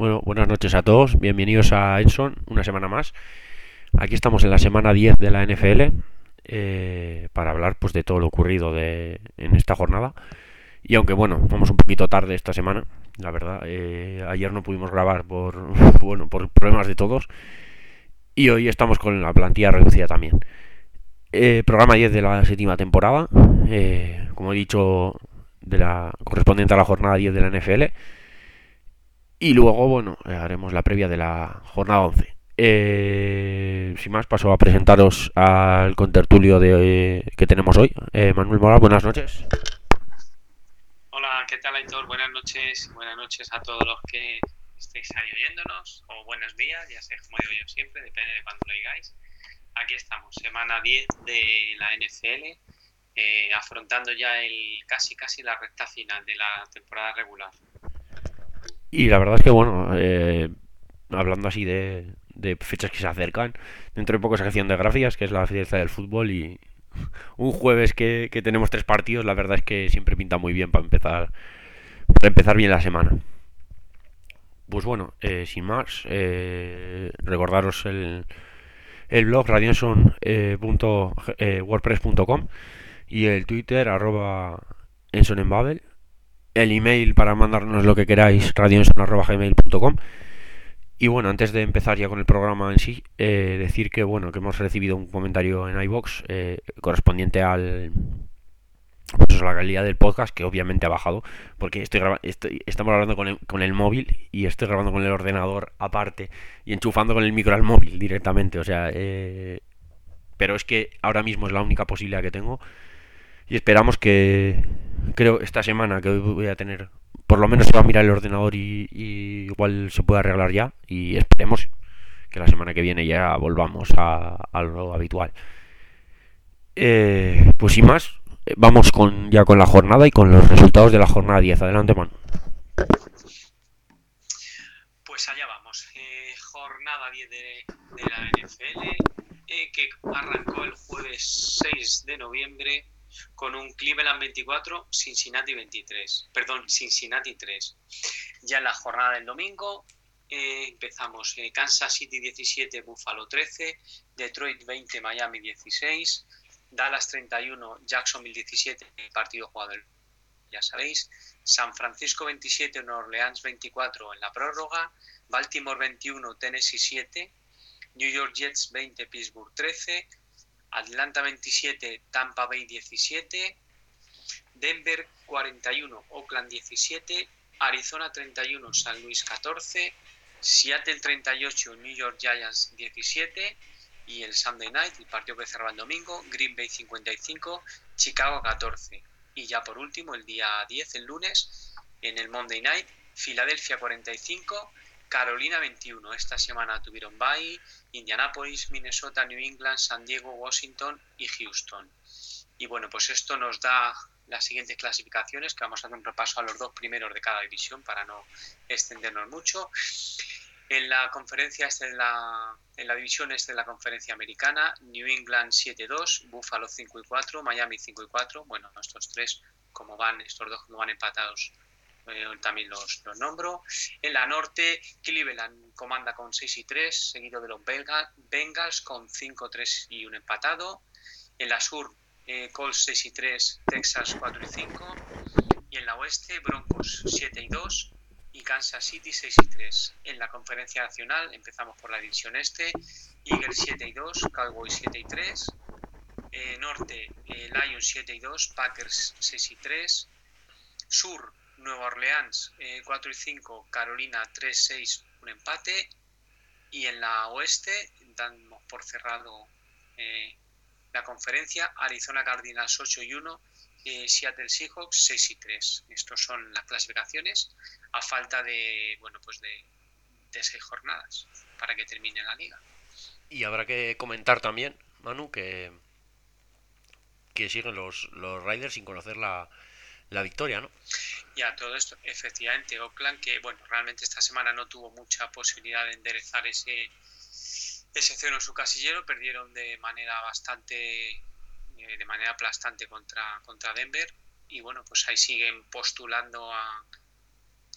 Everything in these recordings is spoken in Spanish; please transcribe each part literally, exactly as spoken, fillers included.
Bueno, buenas noches a todos, bienvenidos a Enson, una semana más. Aquí estamos en la semana diez de la N F L eh, para hablar pues de todo lo ocurrido de, en esta jornada. Y aunque bueno, vamos un poquito tarde esta semana, la verdad, eh, ayer no pudimos grabar por bueno por problemas de todos y hoy estamos con la plantilla reducida también. Eh, programa diez de la séptima temporada, eh, como he dicho, de la correspondiente a la jornada diez de la N F L. Y luego, bueno, eh, haremos la previa de la jornada once. Eh, sin más, paso a presentaros al contertulio de, eh, que tenemos hoy. Eh, Manuel Mora, buenas noches. Hola, ¿qué tal, Aitor? Buenas noches. Buenas noches a todos los que estéis ahí oyéndonos. O buenos días, ya sé, como digo yo siempre, depende de cuándo lo digáis. Aquí estamos, semana diez de la N F L, eh, afrontando ya el casi casi la recta final de la temporada regular. Y la verdad es que, bueno, eh, hablando así de, de fechas que se acercan, dentro de poco sección de gracias, que es la fiesta del fútbol, y un jueves que, que tenemos tres partidos, la verdad es que siempre pinta muy bien para empezar, para empezar bien la semana. Pues bueno, eh, sin más, eh, recordaros el, el blog radionson punto wordpress punto com y el Twitter arroba ensonenbabel, el email para mandarnos lo que queráis radionson arroba gmail punto com. Y bueno, antes de empezar ya con el programa en sí, eh, decir que bueno que hemos recibido un comentario en iVoox eh, correspondiente al pues la calidad del podcast, que obviamente ha bajado porque estoy, graba estoy estamos hablando con el, con el móvil y estoy grabando con el ordenador aparte y enchufando con el micro al móvil directamente, o sea, eh, pero es que ahora mismo es la única posibilidad que tengo y esperamos que, creo, esta semana que voy a tener, por lo menos se va a mirar el ordenador y, y igual se puede arreglar ya, y esperemos que la semana que viene ya volvamos a, a lo habitual. Eh, pues sin más, vamos con ya con la jornada y con los resultados de la jornada diez. Adelante, man. Pues allá vamos, eh, jornada diez de, de la N F L, eh, que arrancó el jueves seis de noviembre con un Cleveland veinticuatro, Cincinnati veintitrés, perdón, Cincinnati tres. Ya en la jornada del domingo eh, empezamos eh, Kansas City diecisiete, Buffalo trece, Detroit veinte, Miami dieciséis, Dallas treinta y uno, Jacksonville diecisiete, partido jugado el, ya sabéis, San Francisco veintisiete, Nueva Orleans veinticuatro en la prórroga, Baltimore veintiuno, Tennessee siete, New York Jets veinte, Pittsburgh trece, Atlanta veintisiete, Tampa Bay diecisiete, Denver cuarenta y uno, Oakland diecisiete, Arizona treinta y uno, San Luis catorce, Seattle treinta y ocho, New York Giants diecisiete, y el Sunday Night, el partido que cerraba el domingo, Green Bay cincuenta y cinco, Chicago catorce. Y ya por último, el día diez, el lunes, en el Monday Night, Filadelfia cuarenta y cinco, Carolina veintiuno. Esta semana tuvieron bye, Indianapolis, Minnesota, New England, San Diego, Washington y Houston. Y bueno, pues esto nos da las siguientes clasificaciones, que vamos a hacer un repaso a los dos primeros de cada división para no extendernos mucho. En la conferencia este de la, en la división este de la conferencia americana, New England siete dos, Buffalo cinco y cuatro, Miami cinco y cuatro. Bueno, estos tres, como van, estos dos como van empatados, eh, también los, los nombro. En la norte, Cleveland comanda con seis y tres, seguido de los Bengals con cinco tres y un empatado. En la sur, eh, Colts seis y tres, Texas cuatro y cinco. Y en la oeste, Broncos siete y dos y Kansas City seis y tres. En la conferencia nacional empezamos por la división este, Eagles siete y dos, Cowboys siete y tres, eh, norte, eh, Lions siete y dos, Packers seis y tres, sur, Nueva Orleans eh, cuatro y cinco, Carolina tres seis, un empate, y en la oeste damos por cerrado eh, la conferencia, Arizona Cardinals ocho y uno, eh, Seattle Seahawks seis y tres. Estos son las clasificaciones a falta de, bueno, pues de, de seis jornadas para que termine la liga. Y habrá que comentar también, Manu, que que siguen los, los Riders sin conocer la, la victoria, ¿no? Ya, todo esto, efectivamente, Oakland, que bueno, realmente esta semana no tuvo mucha posibilidad de enderezar ese ese cero en su casillero, perdieron de manera bastante eh, de manera aplastante contra, contra Denver, y bueno, pues ahí siguen postulando a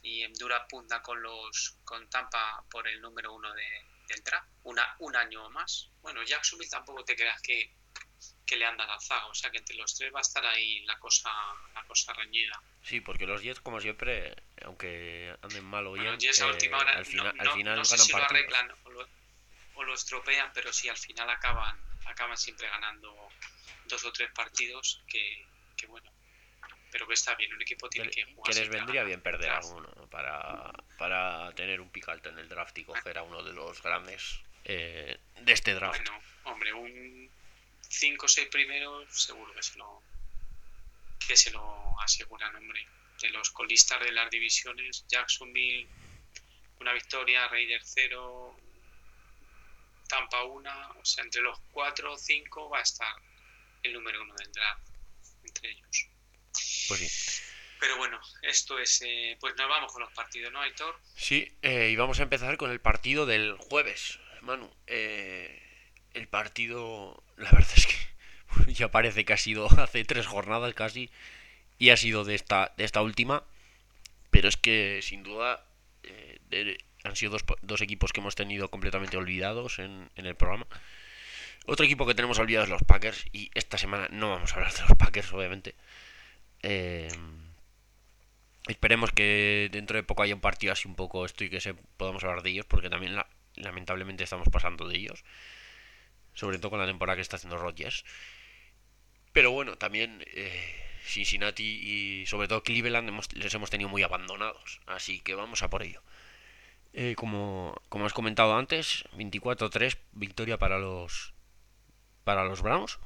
y en dura punta con los con Tampa por el número uno de, del draft, una, un año más. Bueno, Jacksonville tampoco te creas que, que le anda la zaga, o sea que entre los tres va a estar ahí la cosa, la cosa reñida. Sí, porque los Jets, como siempre, aunque anden mal o bien, bueno, Jets a eh, última hora, al final, no, al no, final no sé ganan si lo partidos. arreglan o lo, o lo estropean, pero sí, al final acaban, acaban siempre ganando dos o tres partidos que, que bueno, pero que está bien, un equipo tiene que, que jugar. Que les vendría ganar, bien perder draft. alguno para, para tener un pick alto en el draft y coger a uno de los grandes eh, de este draft. Bueno, hombre, un cinco o seis primeros seguro que se lo que se lo aseguran, hombre. De los colistas de las divisiones, Jacksonville una victoria, Raiders cero, Tampa una, o sea, entre los cuatro o cinco va a estar el número uno del draft, entre ellos. Pues sí. Pero bueno, esto es, eh, pues nos vamos con los partidos, ¿no, Aitor? Sí, eh, y vamos a empezar con el partido del jueves, Manu. Eh, el partido, la verdad es que ya parece que ha sido hace tres jornadas casi, y ha sido de esta, de esta última, pero es que sin duda eh, de, han sido dos, dos equipos que hemos tenido completamente olvidados en, en el programa. Otro equipo que tenemos olvidado es los Packers, y esta semana no vamos a hablar de los Packers, obviamente. Eh, esperemos que dentro de poco haya un partido así un poco esto y que se, podamos hablar de ellos, porque también la, lamentablemente estamos pasando de ellos, sobre todo con la temporada que está haciendo Rodgers. Pero bueno, también eh, Cincinnati y sobre todo Cleveland hemos, les hemos tenido muy abandonados, así que vamos a por ello. Eh, como, como has comentado antes, veinticuatro tres, victoria para los para los Browns.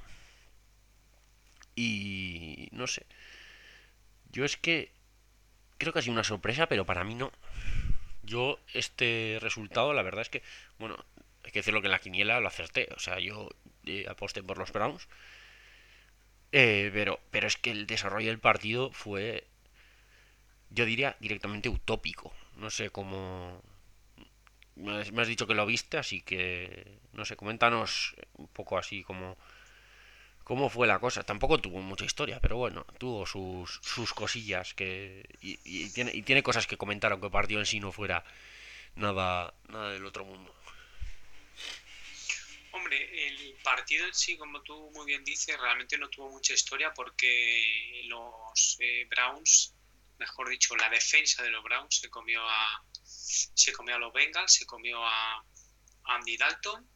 Y no sé, yo es que creo que ha sido una sorpresa, pero para mí no. Yo este resultado, la verdad es que, bueno, hay que decirlo que en la quiniela lo acerté. O sea, yo eh, aposté por los Browns. Eh, pero, pero es que el desarrollo del partido fue, yo diría, directamente utópico. No sé cómo... Me has, me has dicho que lo viste, así que... No sé, coméntanos un poco así como... ¿Cómo fue la cosa? Tampoco tuvo mucha historia, pero bueno, tuvo sus, sus cosillas que... Y, y tiene, y tiene cosas que comentar, aunque el partido en sí no fuera nada, nada del otro mundo. Hombre, el partido en sí, como tú muy bien dices, realmente no tuvo mucha historia porque los eh, Browns, mejor dicho, la defensa de los Browns se comió a se comió a los Bengals, se comió a Andy Dalton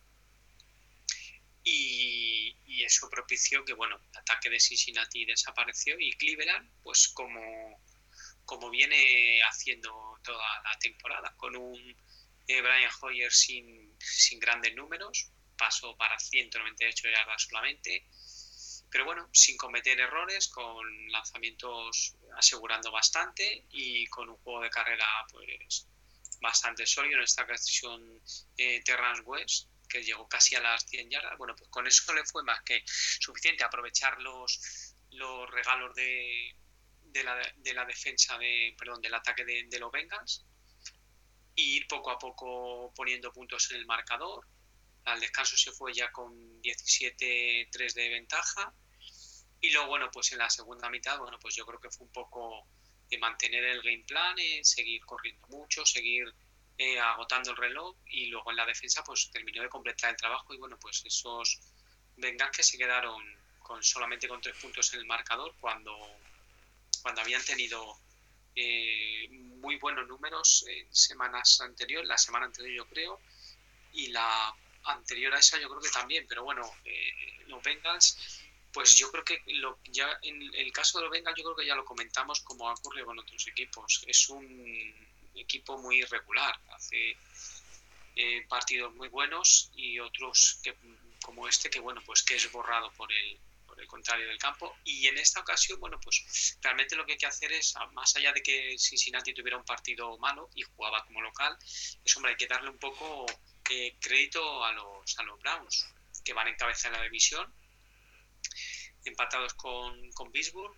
y, y eso propició que, bueno, el ataque de Cincinnati desapareció y Cleveland, pues como, como viene haciendo toda la temporada, con un eh, Brian Hoyer sin, sin grandes números, pasó para ciento noventa y ocho yardas solamente, pero bueno, sin cometer errores, con lanzamientos asegurando bastante y con un juego de carrera pues bastante sólido, en esta ocasión eh, Terrence West, que llegó casi a las cien yardas. Bueno, pues con eso le fue más que suficiente aprovechar los, los regalos de, de, la, de la defensa, de, perdón, del ataque de, de los Bengals y ir poco a poco poniendo puntos en el marcador. Al descanso se fue ya con diecisiete tres de ventaja y luego, bueno, pues en la segunda mitad, bueno, pues yo creo que fue un poco de mantener el game plan, eh, seguir corriendo mucho, seguir eh, agotando el reloj y luego en la defensa pues terminó de completar el trabajo y bueno, pues esos Bengals que se quedaron con solamente con tres puntos en el marcador cuando, cuando habían tenido eh, muy buenos números en semanas anteriores, la semana anterior yo creo, y la anterior a esa yo creo que también, pero bueno, eh, los Bengals, pues yo creo que lo, ya en el caso de los Bengals yo creo que ya lo comentamos como ha ocurrido con otros equipos, es un equipo muy irregular, hace eh, partidos muy buenos y otros que, como este que bueno, pues que es borrado por el por el contrario del campo y en esta ocasión, bueno, pues realmente lo que hay que hacer es, más allá de que Cincinnati tuviera un partido malo y jugaba como local, es hombre, hay que darle un poco eh, crédito a los, a los Browns, que van en cabeza de la división, empatados con, con Pittsburgh,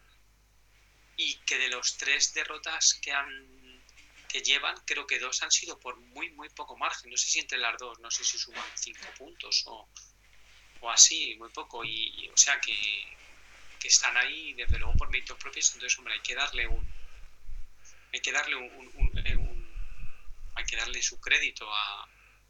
y que de los tres derrotas que han que llevan, creo que dos han sido por muy muy poco margen, no sé si entre las dos, no sé si suman cinco puntos o, o así, muy poco, y, y o sea que, que están ahí desde luego por méritos propios, entonces hombre, hay que darle un hay que darle un, un, un, un hay que darle su crédito a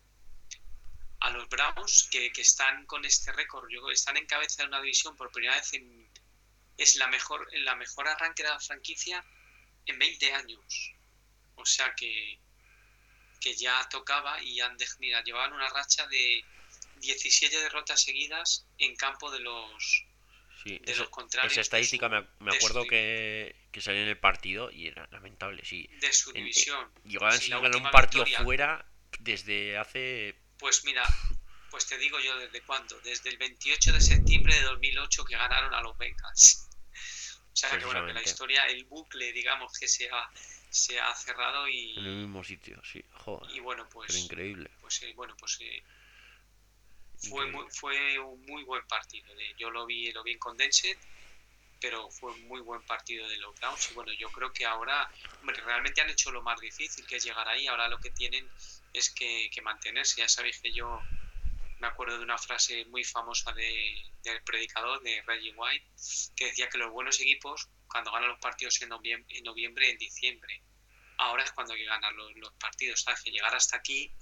a los Browns que, que están con este récord, yo, están en cabeza de una división por primera vez en, es la mejor la mejor arranque de la franquicia en veinte años, o sea que que ya tocaba y han de, mira, llevaban una racha de diecisiete derrotas seguidas en campo de los Sí, de esa, los contrarios esa de estadística me, su, me de acuerdo su, que, que salió en el partido y era lamentable, sí. de su En, división. en, llegaban Si sin la ganar un última partido victoria, fuera desde hace... pues mira, pues te digo yo desde cuándo, desde el veintiocho de septiembre de dos mil ocho que ganaron a los Bengals. O sea que bueno, que la historia, el bucle, digamos, que se ha, se ha cerrado y... En el mismo sitio, sí, joder. Y bueno, pues... Pero increíble. Pues eh, bueno, pues... Eh, fue, muy, fue un muy buen partido. De, yo lo vi, lo vi en Condensed, pero fue un muy buen partido de los Browns. Y bueno, yo creo que ahora, hombre, realmente han hecho lo más difícil, que es llegar ahí. Ahora lo que tienen es que, que mantenerse. Ya sabéis que yo me acuerdo de una frase muy famosa de, del predicador, de Reggie White, que decía que los buenos equipos, cuando ganan los partidos en noviembre, en, noviembre, en diciembre, ahora es cuando hay que ganar los, los partidos, ¿sabes? Que llegar hasta aquí,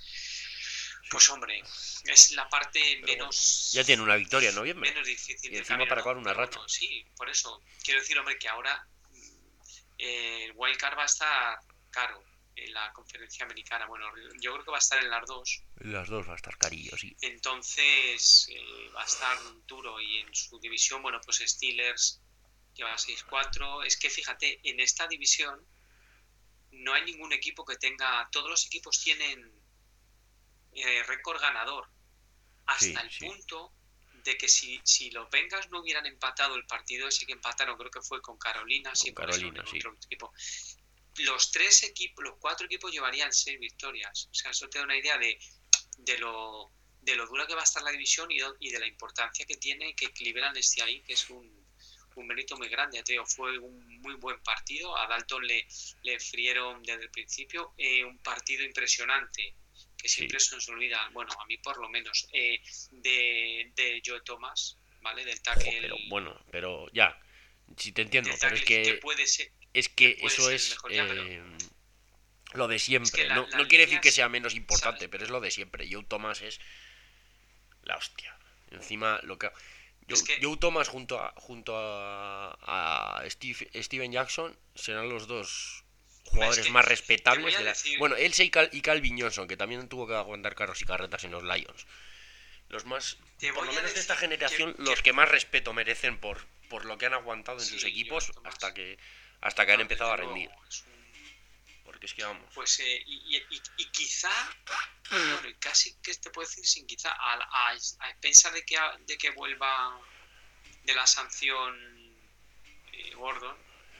pues hombre, es la parte pero menos... Ya tiene una victoria en noviembre. Menos difícil y de encima camino, para acabar ¿no? una Pero racha. Bueno, sí, por eso. Quiero decir, hombre, que ahora eh, el wildcard va a estar caro en la conferencia americana. Bueno, yo creo que va a estar en las dos. En las dos va a estar carillo, sí. Entonces eh, va a estar duro. Y en su división, bueno, pues Steelers lleva seis cuatro. Es que fíjate, en esta división no hay ningún equipo que tenga... Todos los equipos tienen eh, récord ganador. Hasta sí, el sí. punto de que si, si los Bengals no hubieran empatado el partido ese que empataron, creo que fue con Carolina, con sí, Carolina, eso, sí. otro equipo, los tres equipos, los cuatro equipos llevarían seis victorias. O sea, eso te da una idea de, de lo de lo dura que va a estar la división y, y de la importancia que tiene que Cleveland esté ahí, que es un, un mérito muy grande. Ya te digo, fue un muy buen partido. A Dalton le, le frieron desde el principio. Eh, un partido impresionante. Que siempre sí. se nos olvida, bueno, a mí por lo menos, eh, de, de Joe Thomas, ¿vale? Del tackle... Oh, pero bueno, pero ya, si te entiendo, pero es que, que puede ser, es que, que eso es mejor, ya, pero... eh, lo de siempre. Es que la, no, no quiere decir que sea menos importante, ¿sabes? Pero es lo de siempre. Joe Thomas es la hostia. Encima, lo que... Joe, es que... Joe Thomas junto a, junto a, a Steve, Steven Jackson serán los dos... jugadores es que más respetables de la... decir... Bueno, él y, Cal, y Calvin Johnson, que también tuvo que aguantar carros y carretas en los Lions. Los más, por lo menos de esta generación, que, los que... que más respeto merecen por, por lo que han aguantado en sí, sus equipos hasta que hasta que no, han empezado a rendir. Es un... Porque es que vamos. Pues eh, y, y, y quizá, bueno, y casi que te puedo decir sin quizá, a, a, a pensar de que, de que vuelva de la sanción eh, Gordon,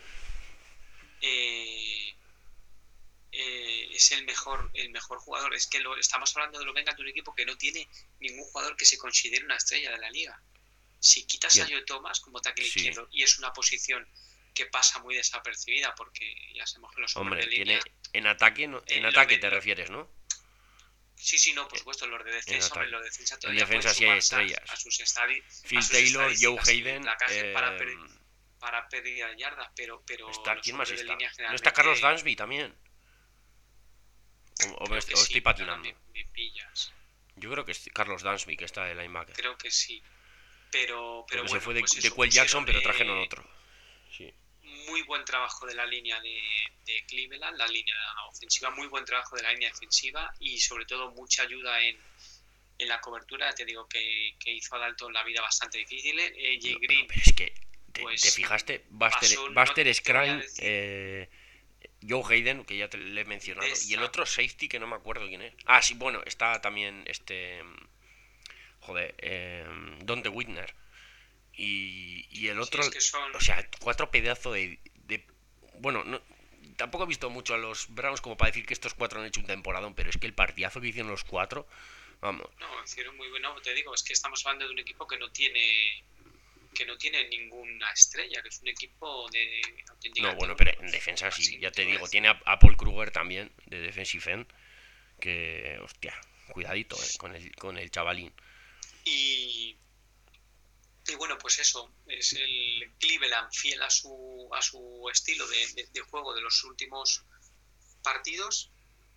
Eh, eh, es el mejor el mejor jugador. Es que lo, estamos hablando de los Bengals, de un equipo que no tiene ningún jugador que se considere una estrella de la liga. Si quitas Bien. a Joe Thomas como tackle sí. izquierdo, y es una posición que pasa muy desapercibida porque ya sabemos que los hombres de línea, línea, en ataque no, en eh, ataque te refieres, ¿no? Sí, sí, no, por supuesto, los de defensa, hombre, los de defensa todavía en defensa sí hay estrellas. A, a sus estadi- Phil a sus Taylor, Joe Hayden, eh, para, per- para pérdida de yardas, pero, pero está, ¿quién más está? ¿No está Carlos Dansby también? ¿O, o, me, o sí, estoy patinando? Me, me pillas. Yo creo que es Carlos Dansby, que está de linebacker. Creo que sí, pero, pero bueno, se fue de, pues de Quell Jackson, pero trajeron otro. Sí. Muy buen trabajo de la línea de, de Cleveland, la línea ofensiva, muy buen trabajo de la línea defensiva y sobre todo mucha ayuda en, en la cobertura. Te digo que, que hizo a Dalton la vida bastante difícil. Eh, Jay no, Green, no, pero es que te, pues, te fijaste, Buster, pasó, Buster no Scrine, eh, Joe Hayden, que ya te le he mencionado, Esa. y el otro safety que no me acuerdo quién es. Ah, sí, bueno, está también este, joder, eh, Dante Whitner. Y, y el otro, sí, es que son... o sea, cuatro pedazos de, de... Bueno, no, tampoco he visto mucho a los Browns como para decir que estos cuatro han hecho un temporadón, pero es que el partidazo que hicieron los cuatro, vamos. No, hicieron muy bueno, te digo, es que estamos hablando de un equipo que no tiene que no tiene ninguna estrella, que es un equipo de... No, bueno, pero en defensa sí, ya te digo, tiene a, a Paul Kruger también, de defensive end, que, hostia, cuidadito eh, con el con el chavalín. Y... Y bueno, pues eso, es el Cleveland fiel a su, a su estilo de, de, de juego de los últimos partidos,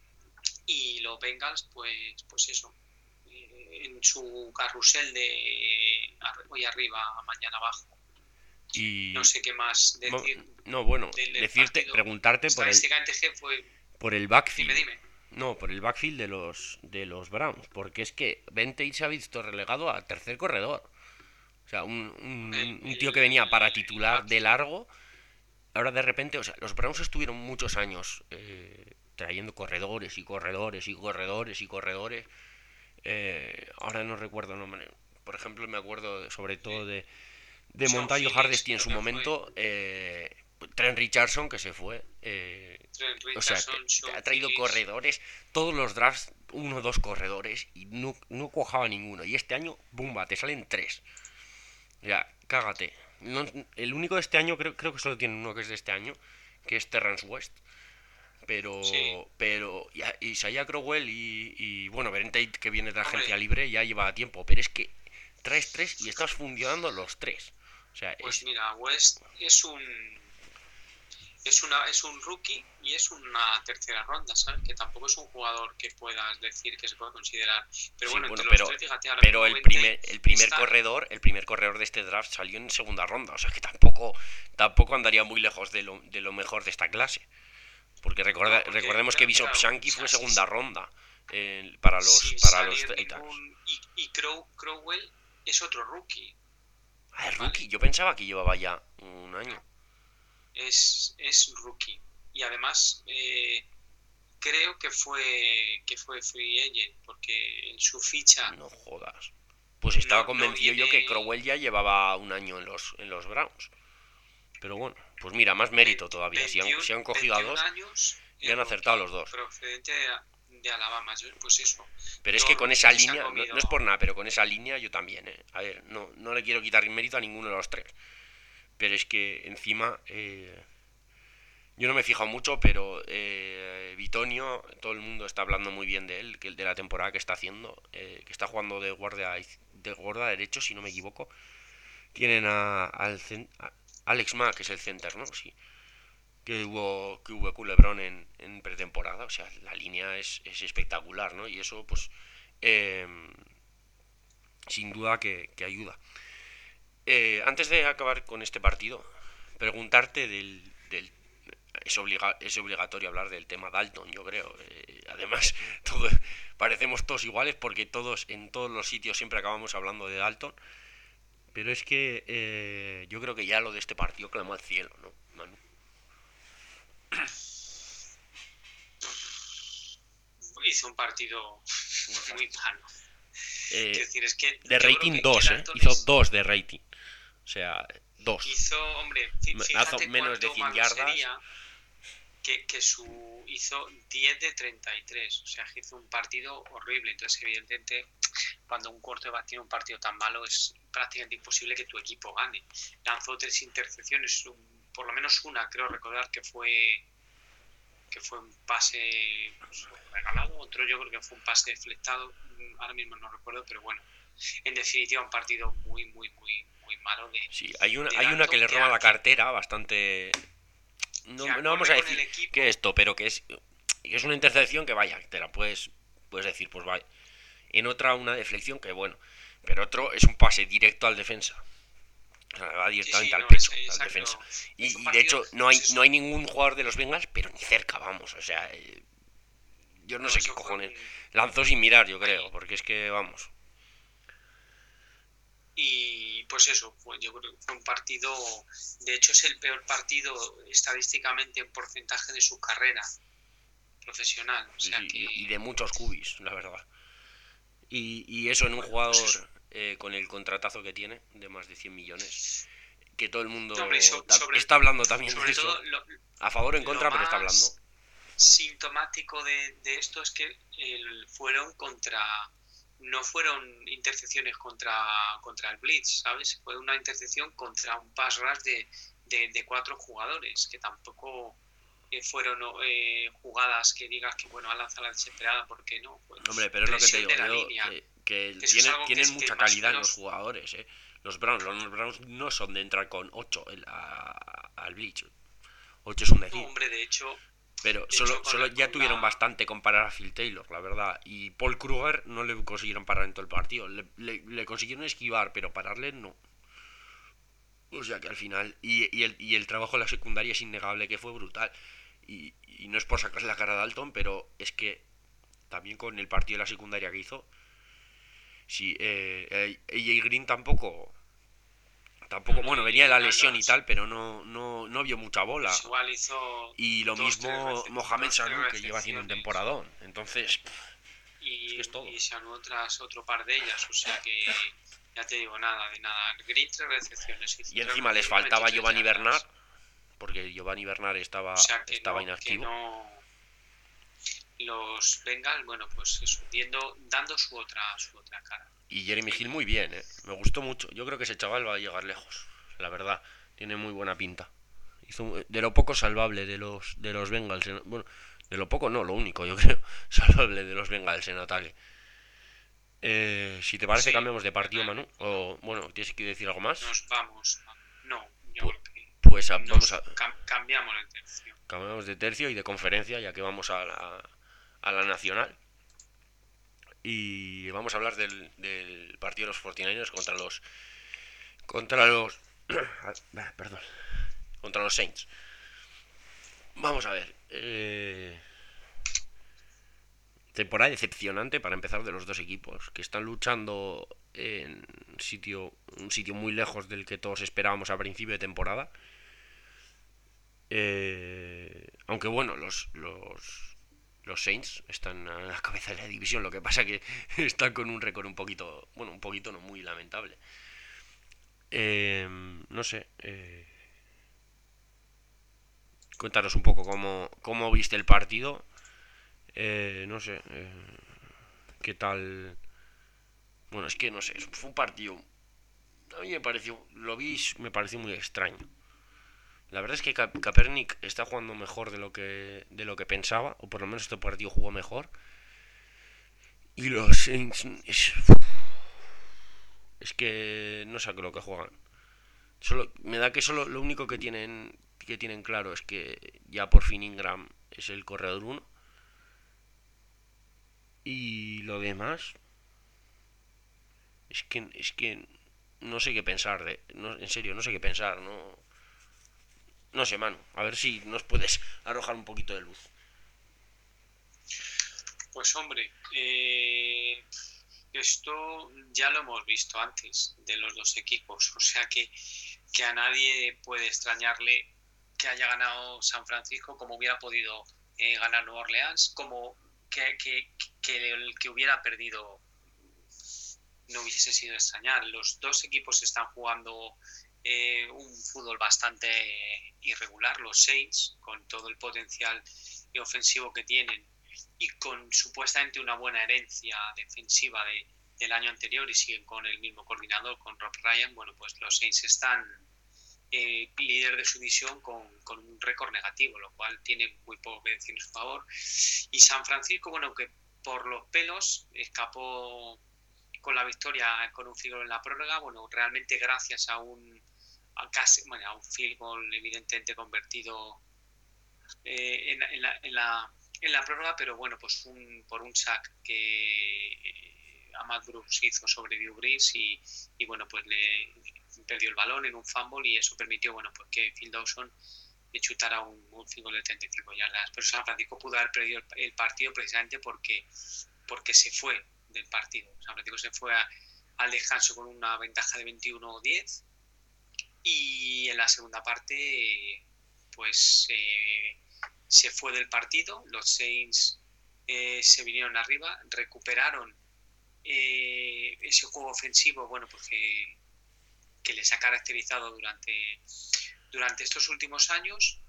y los Bengals, pues, pues eso, eh, en su carrusel de hoy arriba, mañana abajo. No Y sé qué más mo- decir no, bueno, del, del decirte, partido. preguntarte por el Estadísticamente G fue... por el Dime, backfield. dime. No, por el backfield de los de los Browns, porque es que Ben Tate se ha visto relegado a tercer corredor. O sea, un, un, El, un tío que venía el, para el titular de backfield. largo. Ahora de repente, o sea, los Browns estuvieron muchos años eh, trayendo corredores y corredores y corredores y corredores. Eh, ahora no recuerdo el nombre. Por ejemplo, me acuerdo sobre todo Sí. de, de Sean Montayo Phillips Hardesty en creo su que fue. momento. Eh, Trent Richardson, que se fue. Eh, Trent o sea, te, Richardson, te Sean ha traído Phillips. corredores. Todos los drafts, uno o dos corredores. Y no, no cuajaba ninguno. Y este año, ¡bumba! Te salen tres. Ya, cágate. No, el único de este año, creo, creo que solo tiene uno que es de este año, que es Terrence West. Sí, Pero, pero, ya, Isaiah Crowell y, y bueno, Ben Tate, que viene de la hombre, agencia libre, ya lleva tiempo. Pero es que traes tres y estás funcionando los tres. O sea, pues es. mira, West es un es una es un rookie y es una tercera ronda, ¿sabes? Que tampoco es un jugador que puedas decir que se puede considerar. Pero Sí, bueno, bueno, entre los pero, tres, fíjate, ahora pero mismo el Ben Tate primer, el primer está... corredor, el primer corredor de este draft salió en segunda ronda. O sea que tampoco, tampoco andaría muy lejos de lo, de lo mejor de esta clase. Porque recuerda, No, porque, recordemos que Bishop claro, o Shanky sea, fue sin, segunda ronda eh, para los sin para los salir Titans. ningún... Y, y Crow, Crowell es otro rookie, Ah, es ¿vale? rookie. Yo pensaba que llevaba ya un año. No, es, es rookie. Y además, eh, creo que fue que fue free agent, porque en su ficha No jodas. Pues estaba no, no convencido yo que viene Crowell ya llevaba un año en los, en los Browns. Pero bueno, pues mira, más mérito veinte, todavía. Si han, veintiuno, si han cogido a veintiún dos años, y el han acertado rookie los dos. procedente de, de Alabama. Pues eso, Pero es dos que con rookies esa que se han línea, no, no comido. es por nada, pero con esa línea yo también, ¿eh? A ver, no, no le quiero quitar mérito a ninguno de los tres. Pero es que encima, eh, yo no me he fijado mucho, pero eh, Bitonio, todo el mundo está hablando muy bien de él, que de la temporada que está haciendo, eh, que está jugando de guardia, de guardia derecho, si no me equivoco. Tienen a, al a Alex Mack, que es el center, ¿no? Sí. Que hubo, que hubo Culebron en, en pretemporada, o sea, la línea es, es espectacular, ¿no? Y eso, pues, eh, sin duda que, que ayuda. Eh, antes de acabar con este partido, preguntarte del, del es, obliga, es obligatorio hablar del tema Dalton, yo creo. Eh, además, todo, parecemos todos iguales porque todos en todos los sitios siempre acabamos hablando de Dalton. Pero es que eh, yo creo que ya lo de este partido clamó al cielo, ¿no, Manu? Hizo un partido muy malo. Eh, Quiero decir, es que de yo creo rating que, que dos, ¿eh? Dalton Hizo es, dos de rating. O sea, dos. hizo, hombre, Hace fíjate menos de cuánto cien malo yardas. sería que, que su hizo diez de treinta y tres, o sea, que hizo un partido horrible. Entonces, evidentemente, cuando un quarterback tiene un partido tan malo, es prácticamente imposible que tu equipo gane. Lanzó tres intercepciones, un, por lo menos una, creo recordar que fue que fue un pase pues, regalado, otro yo creo que fue un pase deflectado, ahora mismo no recuerdo, pero bueno, en definitiva un partido muy, muy, muy, muy malo de, Sí, hay una, de hay una que le roba que, la cartera bastante. No, que no vamos a con el decir equipo, que esto, pero que es, que es una intercepción que vaya, te la puedes, puedes decir, pues vaya. En otra una deflexión que bueno, pero otro es un pase directo al defensa. O sea, va sí, sí, directamente al no, pecho, es, al exacto, defensa. Y, es un y de partido, hecho no hay, pues no hay ningún jugador de los Bengals, pero ni cerca, vamos. O sea, eh, yo no no, sé qué eso fue cojones. un, Lanzó sin mirar, yo creo, ahí. porque es que, vamos. Y pues eso, fue, yo creo que fue un partido, de hecho es el peor partido estadísticamente en porcentaje de su carrera profesional, o Sí, sea sí, que, y, y de muchos cubis, la verdad. Y, y eso y en un bueno, pues eso. jugador eh, con el contratazo que tiene, de más de cien millones, que todo el mundo No, hombre, so, sobre, está hablando también de sobre eso. todo lo, A favor o en lo contra, pero está hablando. más sintomático de, de esto es que el, fueron contra, no fueron intercepciones contra, contra el Blitz, ¿sabes? Fue una intercepción contra un pass rush de, de, de cuatro jugadores, que tampoco eh, fueron eh, jugadas que digas que, bueno, ha lanzado la desesperada, porque no. Pues, Hombre, pero es lo que te digo, de la yo, línea. que, que Eso es tienen, algo que tienen es que mucha más o calidad en los menos. jugadores, ¿eh? Los Browns, los Browns no son de entrar con ocho al Bleach. Ocho es un No, decir. hombre, de hecho, Pero de solo, hecho con solo la, ya con tuvieron la bastante con parar a Phil Taylor, la verdad. Y Paul Kruger no le consiguieron parar en todo el partido. Le, le, le consiguieron esquivar, pero pararle no. O sea que al final. Y, y, el, y el trabajo en la secundaria es innegable que fue brutal. Y, y no es por sacarle la cara a Dalton, pero es que también con el partido de la secundaria que hizo. Sí, eh, eh, A J Green tampoco. no, Tampoco, no, bueno, y venía de la igual lesión y los, tal, pero no, no, no vio mucha bola. pues igual hizo Y lo dos, tres mismo recep- Mohamed dos, tres Sanu, que lleva haciendo un recepciones temporadón. Entonces, es que y, es todo. y Sanu otras otro par de ellas, o sea que ya te digo, nada, de nada. Green tres recepciones, hizo Y tres encima les recibir faltaba veintitrés Giovanni Bernard, yardas. porque Giovanni Bernard O estaba, sea que estaba no, que inactivo. no los Bengals, bueno, pues eso, viendo, dando su otra, su otra cara. Y Jeremy Hill muy Y bien, ¿eh? Me gustó mucho. Yo creo que ese chaval va a llegar lejos, la verdad. Tiene muy buena pinta. Hizo de lo poco salvable de los de los Bengals. En- bueno, de lo poco no, lo único, yo creo, salvable de los Bengals en ataque. Eh, si te parece, sí, cambiamos de partido, Manu. realmente no. O, bueno, ¿tienes que decir algo más? Nos vamos. No, yo Pu- creo que Pues a- vamos a nos cam- cambiamos la intención. cambiamos de tercio y de conferencia, ya que vamos a la, a la nacional. Y vamos a hablar del, del partido de los cuarenta y nueve contra los contra los perdón, contra los Saints. Vamos a ver. Eh, temporada decepcionante para empezar de los dos equipos, que están luchando en sitio un sitio muy lejos del que todos esperábamos a principio de temporada. Eh, aunque bueno, los, los los Saints están a la cabeza de la división, lo que pasa que están con un récord un poquito, bueno, un poquito no muy lamentable. Eh, no sé, eh, cuéntanos un poco cómo, cómo viste el partido. Eh, no sé, eh, qué tal. Bueno, es que no sé, fue un partido. A mí me pareció, lo vi, me pareció muy extraño. La verdad es que Ka- Kaepernick está jugando mejor de lo que de lo que pensaba, o por lo menos este partido jugó mejor. Y los Saints es, es que no sé a qué lo que juegan. Solo, me da que solo lo único que tienen que tienen claro es que ya por fin Ingram es el corredor uno. Y lo demás es que es que no sé qué pensar de, no, en serio, no sé qué pensar, no no sé, Manu, a ver si nos puedes arrojar un poquito de luz. Pues hombre, eh, esto ya lo hemos visto antes de los dos equipos, o sea que, que a nadie puede extrañarle que haya ganado San Francisco como hubiera podido eh, ganar Nueva Orleans, como que, que, que el que hubiera perdido no hubiese sido extrañar. Los dos equipos están jugando eh, un fútbol bastante irregular, los Saints, con todo el potencial ofensivo que tienen y con supuestamente una buena herencia defensiva de, del año anterior y siguen con el mismo coordinador, con Rob Ryan. Bueno, pues los Saints están eh, líder de su división con, con un récord negativo, lo cual tiene muy poco que decir en su favor. Y San Francisco, bueno, que por los pelos escapó con la victoria con un field goal en la prórroga, bueno, realmente gracias a un a casi, bueno, a un field goal evidentemente convertido eh, en, en, la, en, la, en la prórroga, pero bueno, pues un, por un sack que eh, Ahmad Brooks hizo sobre Drew Brees y, y bueno, pues le perdió el balón en un fumble y eso permitió, bueno, pues que Phil Dawson chutara un, un field goal de treinta y cinco yardas. Pero San Francisco pudo haber perdido el, el partido precisamente porque, porque se fue del partido. San Francisco se fue a, al descanso con una ventaja de veintiuno diez y en la segunda parte pues eh, se fue del partido, los Saints eh, se vinieron arriba, recuperaron eh, ese juego ofensivo, bueno, pues que, que les ha caracterizado durante, durante estos últimos años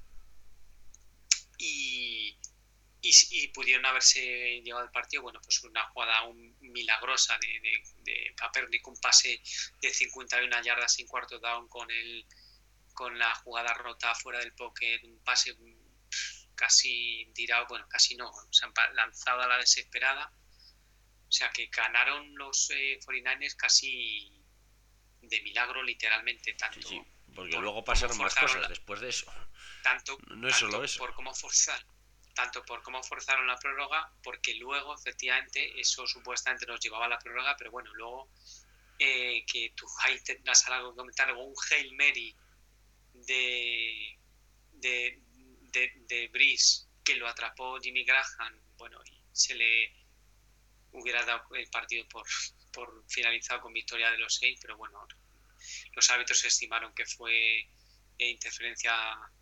y, y, y pudieron haberse llevado al partido, bueno, pues una jugada un, milagrosa de, de, de Kaepernick, un pase de cincuenta y una yardas sin cuarto down con el con la jugada rota fuera del pocket, un pase casi tirado, bueno, casi no, o sea, lanzado a la desesperada O sea que ganaron los eh, cuarenta y nueve ers casi de milagro, literalmente, Sí, tanto sí, porque por luego cómo pasaron más forzaron cosas la, después de eso. tanto, No es solo tanto eso. por cómo forzar, tanto por cómo forzaron la prórroga, porque luego, efectivamente, eso supuestamente nos llevaba a la prórroga, pero bueno, luego eh, que tú ahí tendrás algo que comentar, o un Hail Mary de, de, de, de Brice que lo atrapó Jimmy Graham, bueno, y se le hubiera dado el partido por, por finalizado con victoria de los seis, pero bueno, los árbitros estimaron que fue eh, interferencia,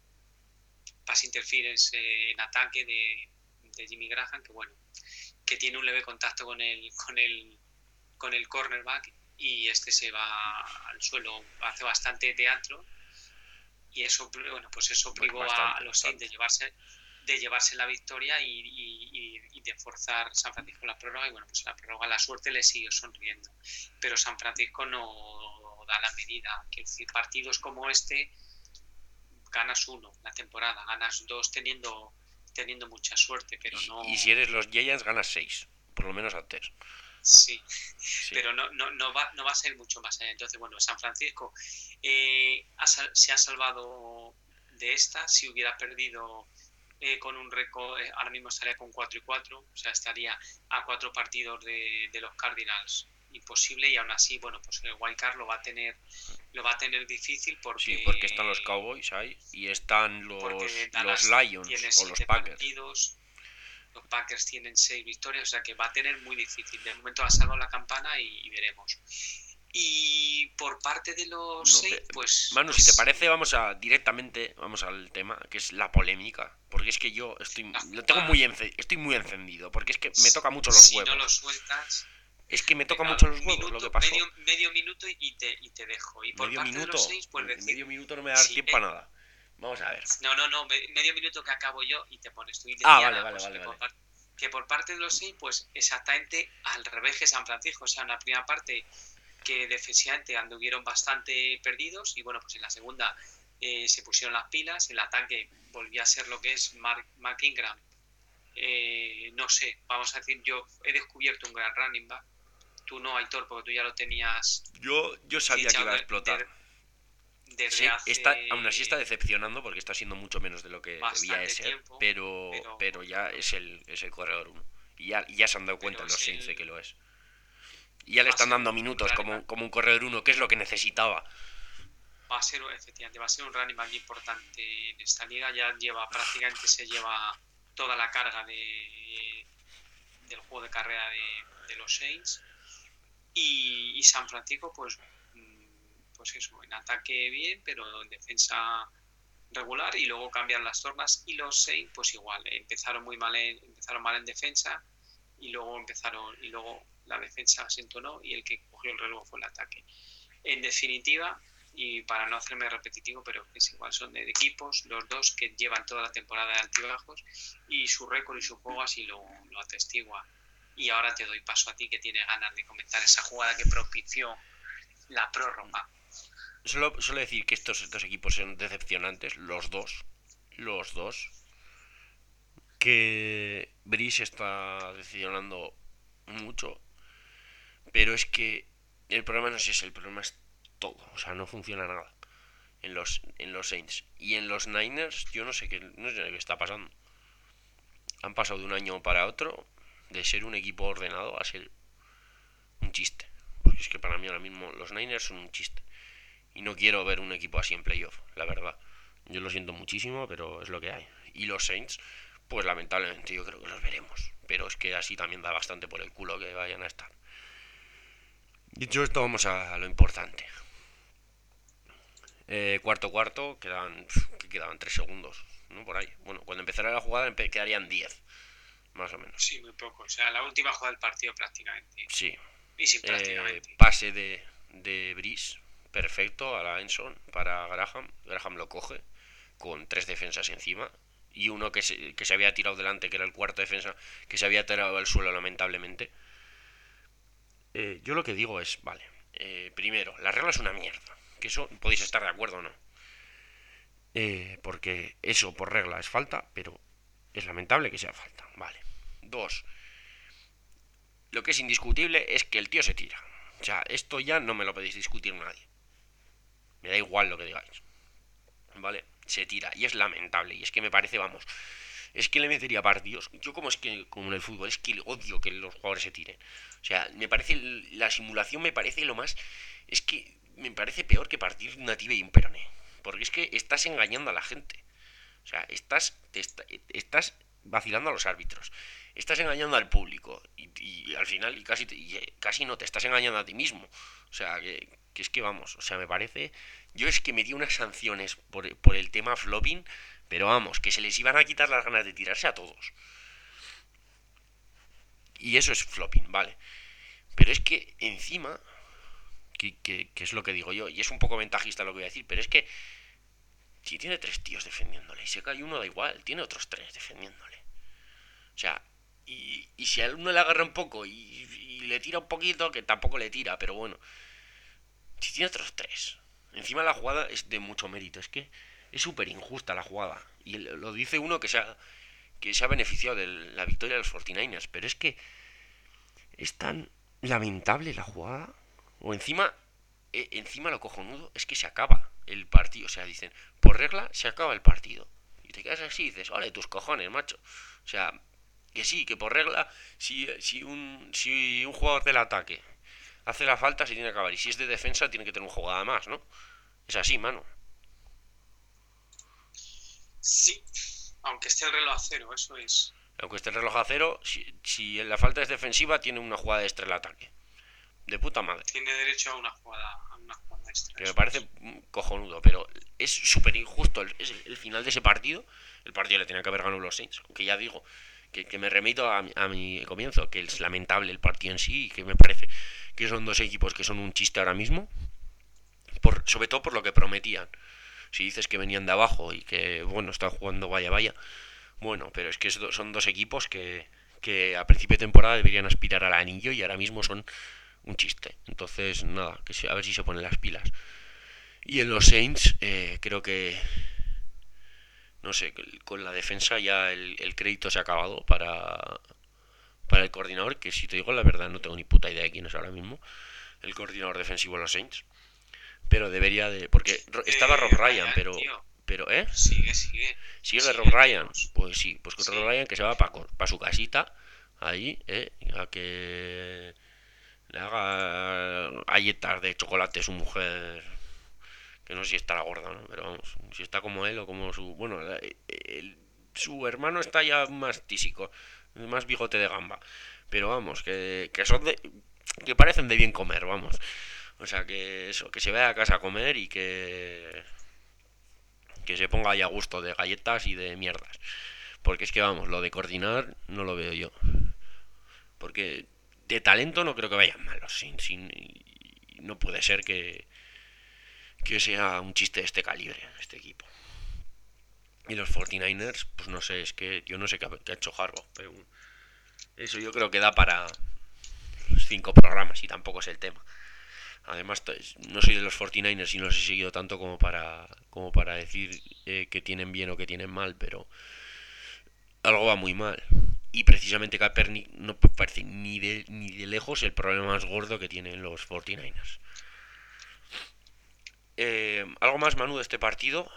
pass interference eh, en ataque de, de Jimmy Graham, que bueno, que tiene un leve contacto con el, con el, con el cornerback y este se va al suelo, hace bastante teatro y eso, bueno, pues eso privó Bastante, a los Saints bastante. de llevarse de llevarse la victoria y, y, y, de forzar San Francisco la prórroga y bueno, pues la prórroga la suerte le siguió sonriendo, pero San Francisco no da la medida, que decir, partidos como este ganas uno la temporada, ganas dos teniendo teniendo mucha suerte, pero Y, no. y si eres los Giants ganas seis, por lo menos antes. Sí, Sí. pero no, no, no, va, no va a ser mucho más allá. Entonces, bueno, San Francisco eh, ha, se ha salvado de esta. Si hubiera perdido eh, con un récord, eh, ahora mismo estaría con cuatro y cuatro, o sea, estaría a cuatro partidos de, de los Cardinals. Imposible, y aún así, bueno, pues el wildcard lo va a tener lo va a tener difícil porque Sí, porque están los Cowboys ahí y están los, los Lions tiene o los siete Packers. partidos, los Packers tienen seis victorias, o sea que va a tener muy difícil. De momento ha salvado la campana y, y veremos. Y por parte de los no, seis, pues... Manu, pues, si te parece, vamos a directamente, vamos al tema, que es la polémica. Porque es que yo estoy, lo tengo muy ence, estoy muy encendido, porque es que me toca mucho los si huevos. Si no lo sueltas... Es que me toca venga, mucho los huevos minuto, lo que pasó. Medio, medio minuto y te, y te dejo. Y por medio parte minuto, de los seis, pues decir... medio minuto no me da sí, tiempo eh, a nada. Vamos a ver. No, no, no, medio minuto que acabo yo y te pones tú. Y ah, vale, nada, vale, pues vale, que, vale. Por que por parte de los seis, pues exactamente al revés que San Francisco. O sea, en la primera parte que defensivamente anduvieron bastante perdidos y bueno, pues en la segunda eh, se pusieron las pilas, el ataque volvió a ser lo que es Mark, Mark Ingram. Eh, no sé, vamos a decir, yo he descubierto un gran running back. Tú no, Aitor, porque tú ya lo tenías. Yo, yo sabía que iba a explotar. De, de, sí, hace está, aún así está decepcionando porque está siendo mucho menos de lo que debía de ser, tiempo, pero, pero, pero ya es el, es el corredor uno. Y ya, ya se han dado cuenta los Saints de que lo es. Y ya le están dando minutos como, como un corredor uno, que es lo que necesitaba. Va a ser, efectivamente, va a ser un running back importante en esta liga. Ya lleva, prácticamente se lleva toda la carga de, del juego de carrera de, de los Saints. Y, y San Francisco, pues, pues eso, en ataque bien, pero en defensa regular, y luego cambian las tornas. Y los Saints, pues igual, empezaron muy mal en, empezaron mal en defensa y luego empezaron y luego la defensa se entonó y el que cogió el relevo fue el ataque. En definitiva, y para no hacerme repetitivo, pero es igual, son de equipos los dos que llevan toda la temporada de altibajos y su récord y su juego así lo, lo atestigua. Y ahora te doy paso a ti, que tienes ganas de comentar esa jugada que propició la prórroga. Solo, solo decir que estos dos equipos son decepcionantes, los dos, los dos. Que Brice está decepcionando mucho, pero es que el problema no es ese, el problema es todo, o sea, no funciona nada en los, en los Saints. Y en los Niners yo no sé qué, no sé qué está pasando. Han pasado de un año para otro de ser un equipo ordenado a ser un chiste. Porque es que para mí ahora mismo los Niners son un chiste. Y no quiero ver un equipo así en playoff, la verdad. Yo lo siento muchísimo, pero es lo que hay. Y los Saints, pues lamentablemente yo creo que los veremos. Pero es que así también da bastante por el culo que vayan a estar. Dicho esto, vamos a lo importante. Eh, cuarto cuarto, quedaban, que quedaban tres segundos, ¿no? Por ahí. Bueno, cuando empezara la jugada quedarían diez, más o menos. Sí, muy poco. O sea, la última jugada del partido prácticamente. Sí. Y sin prácticamente. Eh, pase de, de Brice, perfecto, a la Enson para Graham. Graham lo coge con tres defensas encima. Y uno que se, que se había tirado delante, que era el cuarto defensa, que se había tirado al suelo lamentablemente. Eh, yo lo que digo es, vale, eh, primero, la regla es una mierda. Que eso podéis estar de acuerdo o no. Eh, porque eso por regla es falta, pero es lamentable que sea falta. Vale. Dos. lo que es indiscutible es que el tío se tira. O sea, esto ya no me lo podéis discutir nadie. Me da igual lo que digáis. ¿Vale? Se tira. Y es lamentable. Y es que me parece, vamos, es que le metería partidos. Yo como es que, como en el fútbol, es que odio que los jugadores se tiren. O sea, me parece, la simulación me parece lo más, es que me parece peor que partir una tibia y un peroné. Porque es que estás engañando a la gente. O sea, estás, te está- estás vacilando a los árbitros. Estás engañando al público. Y, y al final, y casi, y casi no, te estás engañando a ti mismo. O sea, que, que es que vamos, o sea, me parece. Yo es que me di unas sanciones por, por el tema flopping, pero vamos, que se les iban a quitar las ganas de tirarse a todos. Y eso es flopping, vale. Pero es que encima, que, que, que es lo que digo yo, y es un poco ventajista lo que voy a decir, pero es que si tiene tres tíos defendiéndole y se cae uno, da igual, tiene otros tres defendiéndole. O sea, y, y si a uno le agarra un poco y, y le tira un poquito, que tampoco le tira, pero bueno, si tiene otros tres. Encima la jugada es de mucho mérito, es que es súper injusta la jugada. Y lo dice uno que se ha, que se ha beneficiado de la victoria de los cuarenta y nueve ers, pero es que es tan lamentable la jugada. O encima, eh, encima lo cojonudo es que se acaba el partido. O sea, dicen, por regla se acaba el partido. Y te quedas así y dices, vale, tus cojones, macho. O sea, que sí, que por regla, si, si, un, si un jugador del ataque hace la falta, se tiene que acabar. Y si es de defensa, tiene que tener un jugada más, ¿no? Es así, mano. Sí, aunque esté el reloj a cero, eso es. Aunque esté el reloj a cero, si, si la falta es defensiva, tiene una jugada extra el ataque. De puta madre. Tiene derecho a una jugada, a una jugada extra, Que me eso parece es. cojonudo, pero es súper injusto el, es el final de ese partido. El partido le tenía que haber ganado los Saints, aunque ya digo que, que me remito a, a mi comienzo, que es lamentable el partido en sí y que me parece que son dos equipos que son un chiste ahora mismo, por, sobre todo por lo que prometían. Si dices que venían de abajo y que, bueno, están jugando vaya vaya, bueno, pero es que son dos equipos que, que a principio de temporada deberían aspirar al anillo y ahora mismo son un chiste. Entonces, nada, que a ver si se ponen las pilas. Y en los Saints, eh, creo que, no sé, con la defensa ya el, el crédito se ha acabado para, para el coordinador, que si te digo la verdad no tengo ni puta idea de quién es ahora mismo el coordinador defensivo de los Saints. Pero debería de... Porque estaba Rob Eh, Ryan, Ryan, pero... tío, Pero, ¿eh? sigue, sigue, ¿Sigue de Rob sigue, Ryan? tenemos. Pues sí, pues con Rob Sí, Ryan que se va para pa su casita, ahí, ¿eh? A que le haga galletas de chocolate a su mujer, que no sé si estará gorda, ¿no? Pero vamos, si está como él o como su... Bueno, el- su hermano está ya más tísico, más bigote de gamba. Pero vamos, que, que son de... que parecen de bien comer, vamos. O sea, que eso, que se vaya a casa a comer y que... que se ponga ahí a gusto de galletas y de mierdas. Porque es que vamos, lo de coordinar no lo veo yo. Porque de talento no creo que vayan malos. Sin, sin, no puede ser que, que sea un chiste de este calibre, este equipo. Y los cuarenta y nueve ers, pues no sé, es que yo no sé qué ha, qué ha hecho Harbaugh, pero eso yo creo que da para cinco programas y tampoco es el tema. Además, no soy de los cuarenta y nueve ers y no los he seguido tanto como para, como para decir eh, que tienen bien o que tienen mal, pero algo va muy mal. Y precisamente Kaepernick no parece ni de, ni de lejos el problema más gordo que tienen los cuarenta y nueve ers. Eh, ¿Algo más, Manu, de este partido?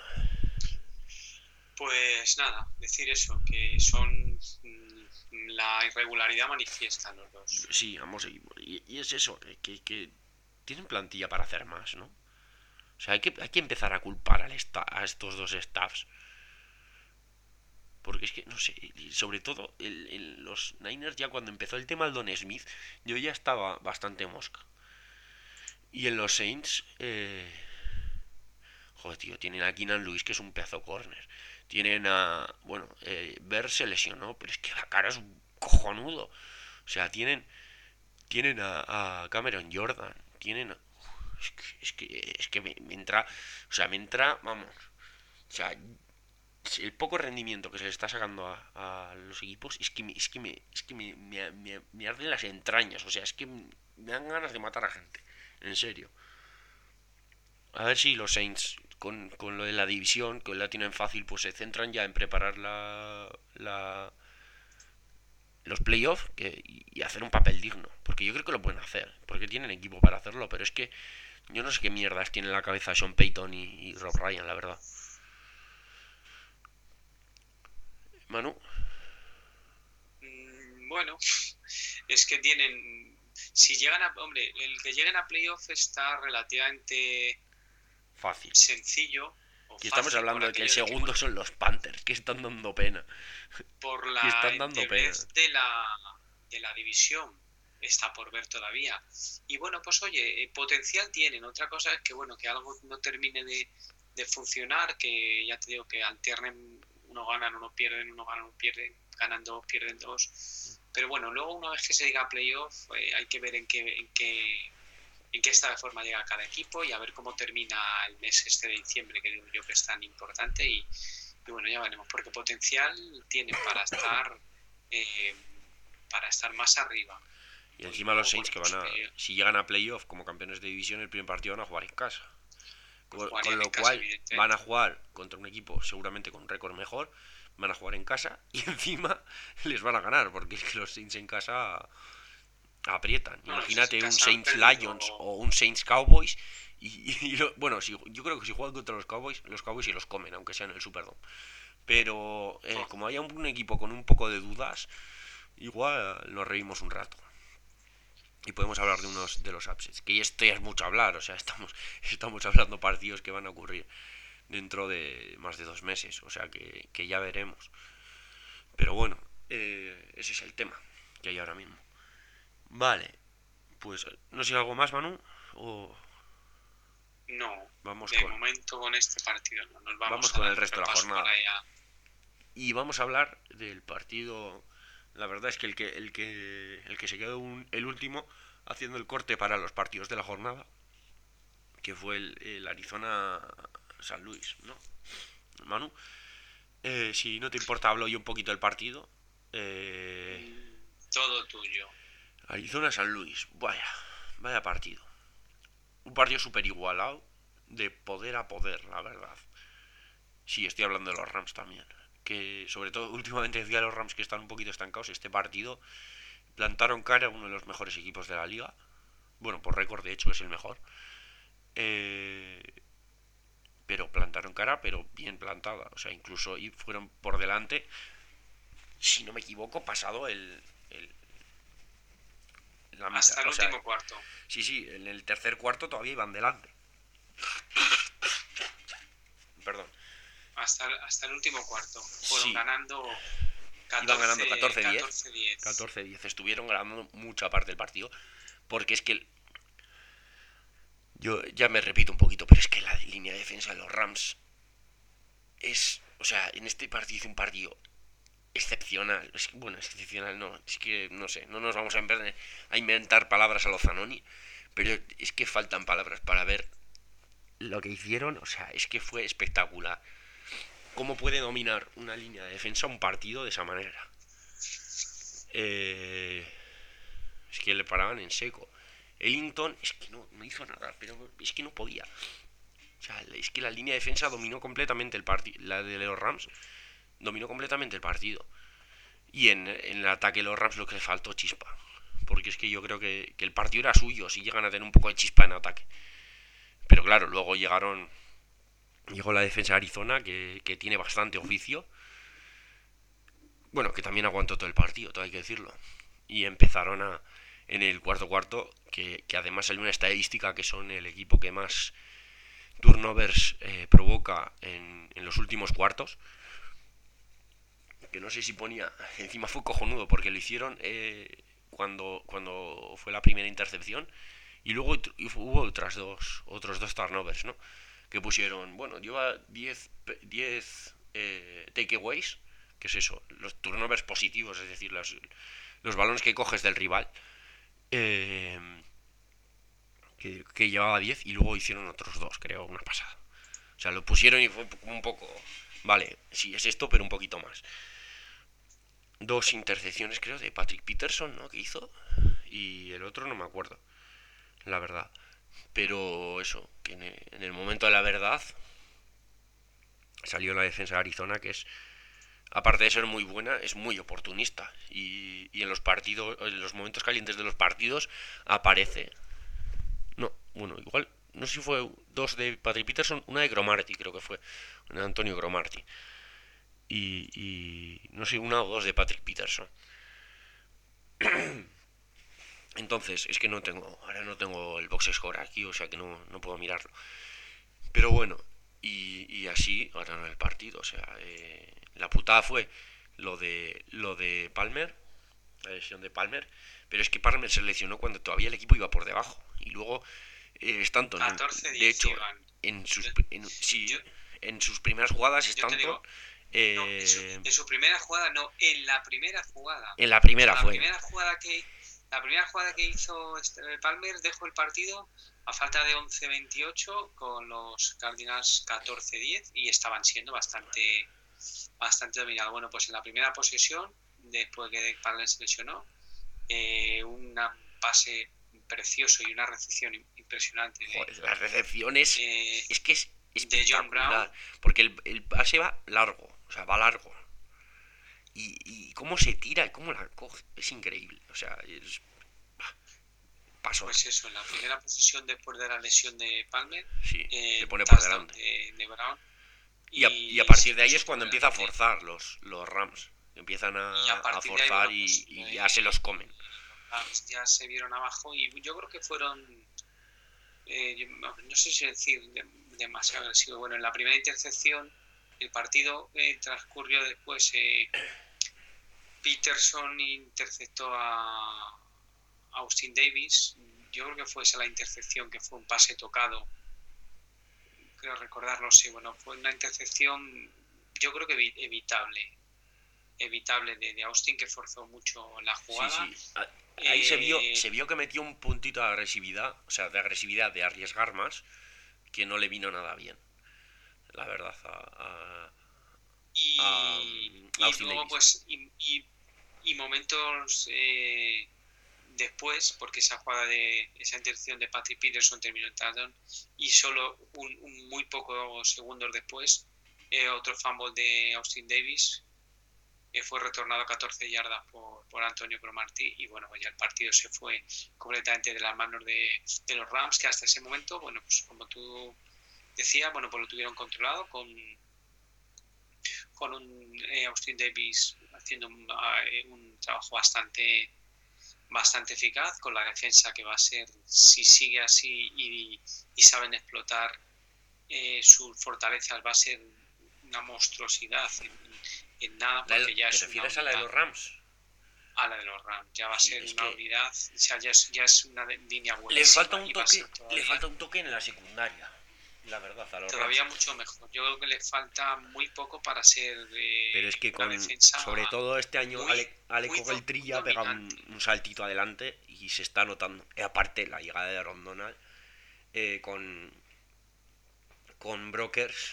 pues nada, decir eso, que son mm, la irregularidad manifiesta los dos. Sí, vamos, y, y es eso, que, que, tienen plantilla para hacer más, ¿no? O sea, hay que, hay que empezar a culpar al esta, a estos dos staffs. Porque es que, no sé, sobre todo el, el, los Niners ya cuando empezó el tema del Don Smith, yo ya estaba bastante mosca. Y en los Saints, eh, joder, tío, tienen a Keenan Lewis, que es un pedazo corner. Tienen a, bueno, eh, Ver se lesionó, pero es que la cara es un cojonudo. O sea, tienen, tienen a, a Cameron Jordan, tienen a, es que, es que, es que me, me entra, o sea, me entra, vamos, o sea, el poco rendimiento que se le está sacando a, a los equipos es que me, es que me, es que me, me, me, me arden las entrañas, o sea, es que me dan ganas de matar a gente, en serio. A ver si los Saints con, con lo de la división, que la tienen fácil, pues se centran ya en preparar la, la, los playoffs que, y hacer un papel digno. Porque yo creo que lo pueden hacer, porque tienen equipo para hacerlo, pero es que yo no sé qué mierdas tiene en la cabeza Sean Payton y, y Rob Ryan, la verdad. Manu, Mm, bueno, es que tienen. Si llegan a. Hombre, el que lleguen a playoff está relativamente fácil. sencillo o Y estamos fácil por hablando de que el aquello de que, segundo bueno, son los Panthers, que están dando pena. por Que la están dando pena. endeblez de la, de la división está por ver todavía. Y bueno, pues oye, eh, potencial tienen. Otra cosa es que, bueno, que algo no termine de, de funcionar, que ya te digo que alternen, uno ganan, uno pierden, uno ganan, uno pierden, ganan dos, pierden dos. Pero bueno, luego una vez que se diga playoff, eh, hay que ver en qué, en qué en qué esta forma llega cada equipo y a ver cómo termina el mes este de diciembre, que digo yo que es tan importante. Y, y bueno, ya veremos, porque potencial tienen para estar eh, para estar más arriba. Y Pues encima luego, los Saints bueno, que pues, van a, eh, si llegan a playoff como campeones de división, el primer partido van a jugar en casa. pues Con, con jugarían lo en casa, cual van a evidentemente. jugar contra un equipo seguramente con récord mejor, van a jugar en casa y encima les van a ganar, porque es que los Saints en casa aprietan. No, los Saints en Imagínate un casa han Saints perdido. Lions o un Saints Cowboys y, y lo- bueno, si, yo creo que si juegan contra los Cowboys, los Cowboys sí los comen, aunque sea en el Superdome. Pero eh, Oh, como haya un, un equipo con un poco de dudas, igual nos reímos un rato. Y podemos hablar de unos de los upsets. Que esto ya es mucho hablar, o sea, estamos, estamos hablando partidos que van a ocurrir dentro de más de dos meses, o sea que, que ya veremos. Pero bueno, eh, ese es el tema que hay ahora mismo. Vale, pues no sé algo más, Manu, o no, vamos de con momento con este partido no. Nos vamos vamos a con dar el un resto de la repaso jornada. para allá. Y vamos a hablar del partido. La verdad es que el que el que el que se quedó un, el último haciendo el corte para los partidos de la jornada, que fue el, el Arizona San Luis, ¿no? Manu, eh, si no te importa hablo yo un poquito del partido. Eh, Todo tuyo. Arizona San Luis, vaya, vaya partido. Un partido súper igualado, de poder a poder, la verdad. Sí, estoy hablando de los Rams también. Que sobre todo últimamente decía los Rams que están un poquito estancados. Este partido plantaron cara a uno de los mejores equipos de la liga. Bueno, por récord de hecho es el mejor. Eh, pero plantaron cara, pero bien plantada. O sea, incluso y fueron por delante, si no me equivoco, pasado el, el la mitad. Hasta el O sea, último cuarto. sí, sí, en el tercer cuarto todavía iban delante. Perdón. Hasta, hasta el último cuarto. Fueron Sí, ganando iban ganando catorce catorce diez. catorce diez. catorce diez. Estuvieron ganando mucha parte del partido. Porque es que yo ya me repito un poquito, pero es que la línea de defensa de los Rams es, o sea, en este partido hizo un partido excepcional. Es que, bueno, excepcional no, es que no sé, no nos vamos a, inventar, a inventar palabras a lo Zanoni, pero es que faltan palabras para ver lo que hicieron. O sea, es que fue espectacular. ¿Cómo puede dominar una línea de defensa un partido de esa manera? Eh, es que le paraban en seco. Ellington es que no, no hizo nada, pero es que no podía. O sea, es que la línea de defensa dominó completamente el partido. La de los Rams dominó completamente el partido. Y en, en el ataque de los Rams lo que le faltó chispa. Porque es que yo creo que, que el partido era suyo si llegan a tener un poco de chispa en ataque. Pero claro, luego llegaron. Llegó la defensa de Arizona, que, que tiene bastante oficio. Bueno, que también aguantó todo el partido, todo hay que decirlo. Y empezaron a. En el cuarto cuarto, que, que además salió una estadística que son el equipo que más turnovers eh, provoca en, en los últimos cuartos. Que no sé si ponía. Encima fue cojonudo porque lo hicieron eh, cuando, cuando fue la primera intercepción. Y luego hubo otras dos, otros dos turnovers, ¿no? Que pusieron, bueno, lleva diez eh, takeaways, que es eso, los turnovers positivos, es decir, los, los balones que coges del rival, eh, que, que llevaba diez y luego hicieron otros dos, creo, una pasada. O sea, lo pusieron y fue un poco, vale, sí, es esto, pero un poquito más. Dos intercepciones, creo, de Patrick Peterson, ¿no? Que hizo, y el otro no me acuerdo, la verdad. Pero eso, que en el momento de la verdad salió la defensa de Arizona, que es aparte de ser muy buena, es muy oportunista. Y, y en los partidos, en los momentos calientes de los partidos, aparece. No, bueno, igual, no sé si fue dos de Patrick Peterson, una de Cromarty, creo que fue, una de Antonio Cromarty. Y, y no sé, una o dos de Patrick Peterson. Entonces, es que no tengo, ahora no tengo el box score aquí, o sea que no, no puedo mirarlo. Pero bueno, y, y así ganaron el partido. O sea, eh, la putada fue lo de lo de Palmer, la lesión de Palmer. Pero es que Palmer se lesionó cuando todavía el equipo iba por debajo. Y luego eh, Stanton, en- catorce de diez hecho, iban. en sus, Yo, en, sí, yo, en sus primeras jugadas yo te Stanton, digo, no, en su, eh, en su primera jugada, no, en la primera jugada. en la O sea, primera la fue. primera jugada que la primera jugada que hizo este, Palmer dejó el partido a falta de once veintiocho con los Cardinals catorce diez y estaban siendo bastante bastante dominados. Bueno, pues en la primera posesión, después que Palmer se lesionó, eh, un pase precioso y una recepción impresionante de, Joder, las recepciones eh, es que es de John Brown. espectacular. Porque el, el pase va largo, o sea, va largo. Y, y cómo se tira y cómo la coge, es increíble. O sea, es pasón. Pues eso, en la primera posición después de la lesión de Palmer, Sí, eh, se pone por touchdown delante. de, de Brown. Y a, y a Y partir sí, de ahí puso es por cuando empieza a delante. forzar los, los Rams. Empiezan Y a, a a partir de ahí, forzar bueno, y, pues y ya eh, se los comen. los Rams ya se vieron abajo y yo creo que fueron, eh, yo no sé si decir de, demasiado agresivos. Bueno, en la primera intercepción, el partido eh, transcurrió después. Eh, Peterson interceptó a Austin Davis. Yo creo que fue esa la intercepción, que fue un pase tocado. Creo recordarlo, sí. Bueno, fue una intercepción, yo creo que evitable. Evitable de, de Austin, que forzó mucho la Sí, jugada. sí. Ahí eh, se vio se vio que metió un puntito de agresividad, o sea, de agresividad, de arriesgar más, que no le vino nada bien, la verdad, a, a, y, a, y Austin luego, Davis. pues, y, y, y momentos eh, después, porque esa jugada de esa intercepción de Patrick Peterson terminó en touchdown, y solo un, un muy pocos segundos después, eh, otro fumble de Austin Davis. Eh, fue retornado a catorce yardas por, por Antonio Cromarty y bueno, pues ya el partido se fue completamente de las manos de, de los Rams, que hasta ese momento, bueno, pues como tú decías, bueno, pues lo tuvieron controlado con, con un eh, Austin Davis haciendo un, uh, un trabajo bastante bastante eficaz, con la defensa que va a ser, si sigue así y, y saben explotar eh, sus fortalezas, va a ser una monstruosidad en, en nada, porque ya ¿Te es refieres una a la de los Rams? A la de los Rams, ya va a Sí, ser es una que unidad, o sea, ya es, ya es una línea buena. Le falta un toque, le falta un toque en la secundaria, la verdad, a los todavía Rams. Mucho mejor. Yo creo que le falta muy poco para ser eh, Pero es que una con, defensa sobre todo este año, muy, Ale, Ale muy Ogletree ha pegado un, un saltito adelante y se está notando. Y aparte, la llegada de Aaron Donald eh, con, con Brokers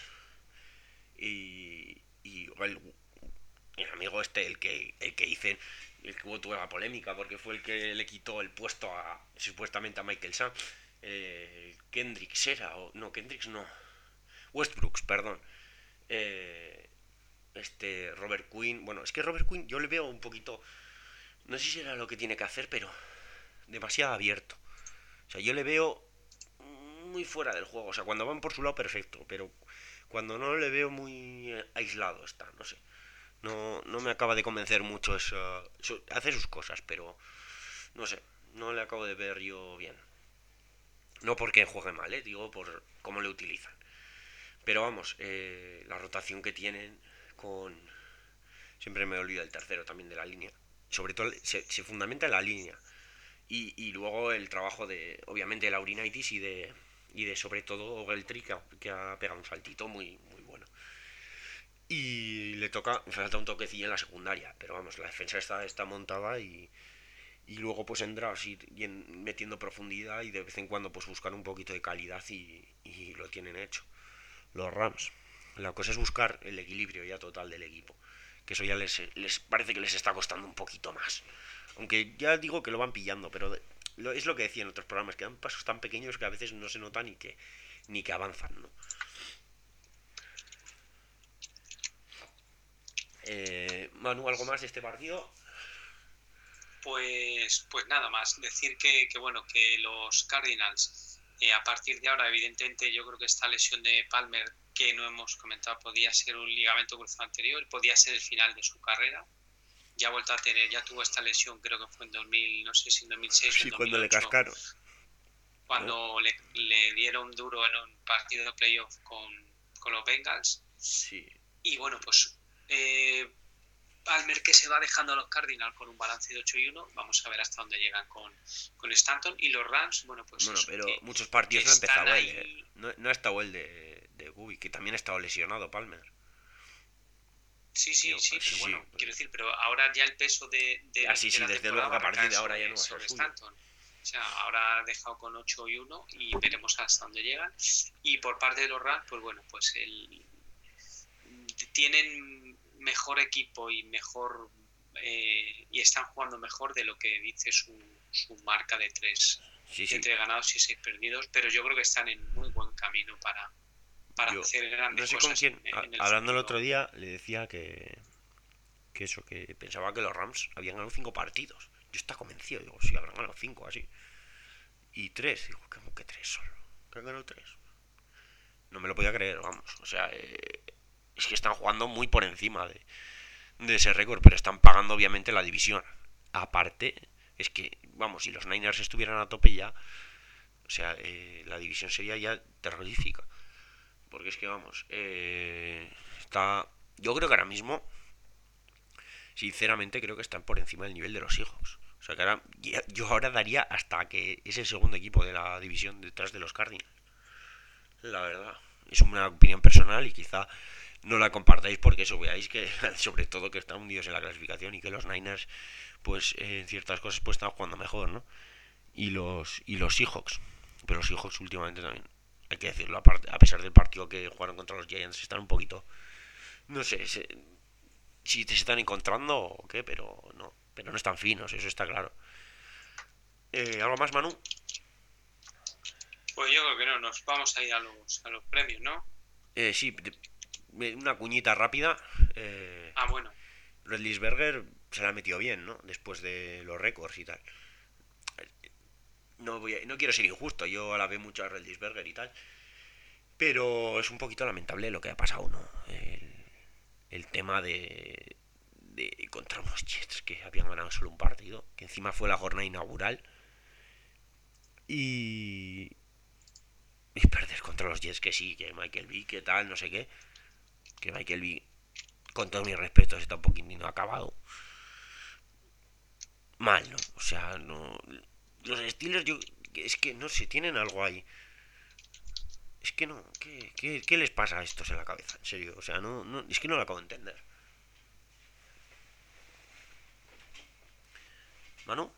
y, y el, el amigo este, el que, el que hice, el que hubo toda la polémica, porque fue el que le quitó el puesto a, supuestamente a Michael Sam. Eh, Kendricks era, o no, Kendricks no. Westbrooks, perdón. Eh, este Robert Quinn, bueno, es que Robert Quinn yo le veo un poquito, no sé si era lo que tiene que hacer, pero demasiado abierto. O sea, yo le veo muy fuera del juego. O sea, cuando van por su lado, perfecto, pero cuando no le veo muy aislado está, no sé. No, no me acaba de convencer mucho eso. eso hace sus cosas, pero no sé, no le acabo de ver yo bien. No porque juegue mal, ¿eh? Digo por cómo le utilizan. Pero vamos, eh, la rotación que tienen con... Siempre me olvido el tercero también de la línea. Sobre todo se, se fundamenta en la línea. Y, y luego el trabajo de, obviamente, de Laurinaitis y de, y de sobre todo Ogletree, que, que ha pegado un saltito muy, muy bueno. Y le toca, me falta un toquecillo en la secundaria, pero vamos, la defensa está, está montada y, y luego pues Endras ir metiendo profundidad y de vez en cuando pues buscar un poquito de calidad y, y lo tienen hecho los Rams. La cosa es buscar el equilibrio ya total del equipo, que eso ya les, les parece que les está costando un poquito más, aunque ya digo que lo van pillando, pero de, lo, es lo que decía en otros programas, que dan pasos tan pequeños que a veces no se nota ni que, ni que avanzan, ¿no? Eh, Manu, ¿algo más de este partido? Pues, pues nada más, decir que, que bueno, que los Cardinals, eh, a partir de ahora, evidentemente, yo creo que esta lesión de Palmer, que no hemos comentado, podía ser un ligamento cruzado anterior, podía ser el final de su carrera. Ya ha vuelto a tener, ya tuvo esta lesión, creo que fue en dos mil, no sé si en dos mil seis o Sí, en cuando le dos mil ocho, cascaron, ¿no? cuando le, le dieron duro en un partido de playoff con, con los Bengals. Sí. Y bueno, pues eh, Palmer, que se va dejando a los Cardinals con un balance de ocho y uno. Vamos a ver hasta dónde llegan con, con Stanton. Y los Rams, bueno, pues Bueno, eso, pero que, muchos que partidos no ha empezado están él, ¿eh? ahí. No, no ha estado él de, de Gubi, que también ha estado lesionado, Palmer. Sí, sí, Yo, sí, sí, pero sí. bueno, quiero decir, pero ahora ya el peso de, de, Ah, sí, de sí, la desde temporada luego que a va a partir recaer de ahora ya sobre, no va a ser sobre suyo. Stanton. O sea, ahora ha dejado con ocho y uno y veremos hasta dónde llegan. Y por parte de los Rams, pues bueno, pues el, tienen mejor equipo y mejor eh, y están jugando mejor de lo que dice su, su marca de tres, Sí, de sí. tres ganados y seis perdidos, pero yo creo que están en muy buen camino para, para Yo hacer grandes no sé con cosas quién, en, a- en el hablando el futuro. otro día, le decía que, que eso, que pensaba que los Rams habían ganado cinco partidos. Yo estaba convencido, digo, sí, habrán ganado cinco, así. Y tres, digo, ¿cómo que tres solo? ¿Que han ganado tres? No me lo podía creer, vamos. O sea, eh, es que están jugando muy por encima de, de ese récord, pero están pagando obviamente la división. Aparte, es que, vamos, si los Niners estuvieran a tope ya, o sea, eh, la división sería ya terrorífica. Porque es que, vamos, eh, está... Yo creo que ahora mismo, sinceramente, creo que están por encima del nivel de los Seahawks. O sea, que ahora, yo ahora daría hasta que es el segundo equipo de la división detrás de los Cardinals. La verdad. Es una opinión personal y quizá no la compartáis porque eso veáis que, sobre todo, que están hundidos en la clasificación y que los Niners, pues, en ciertas cosas, pues están jugando mejor, ¿no? Y los, y los Seahawks. Pero los Seahawks últimamente también, hay que decirlo, aparte, a pesar del partido que jugaron contra los Giants, están un poquito, no sé, se, si te están encontrando o qué, pero no, pero no están finos, eso está claro. Eh, ¿Algo más, Manu? Pues yo creo que no, nos vamos a ir a los, a los premios, ¿no? Eh, sí, de, una cuñita rápida. Eh, Ah, bueno. Redlisberger se la ha metido bien, ¿no? Después de los récords y tal. No, voy a, no quiero ser injusto, yo alabé mucho a Redlisberger y tal. Pero es un poquito lamentable lo que ha pasado, ¿no? El, el tema de, de contra unos Jets que habían ganado solo un partido, que encima fue la jornada inaugural. Y, y perder contra los Jets, que sí, que Michael Vick, que tal, no sé qué. Que Michael Vick, con todo mi respeto, está un poquitito acabado. Mal, ¿no? O sea, no. Los Steelers, yo. Es que no sé, tienen algo ahí. Es que no. ¿Qué, qué, qué les pasa a estos en la cabeza? En serio, o sea, no, no es que no lo acabo de entender. ¿Manu?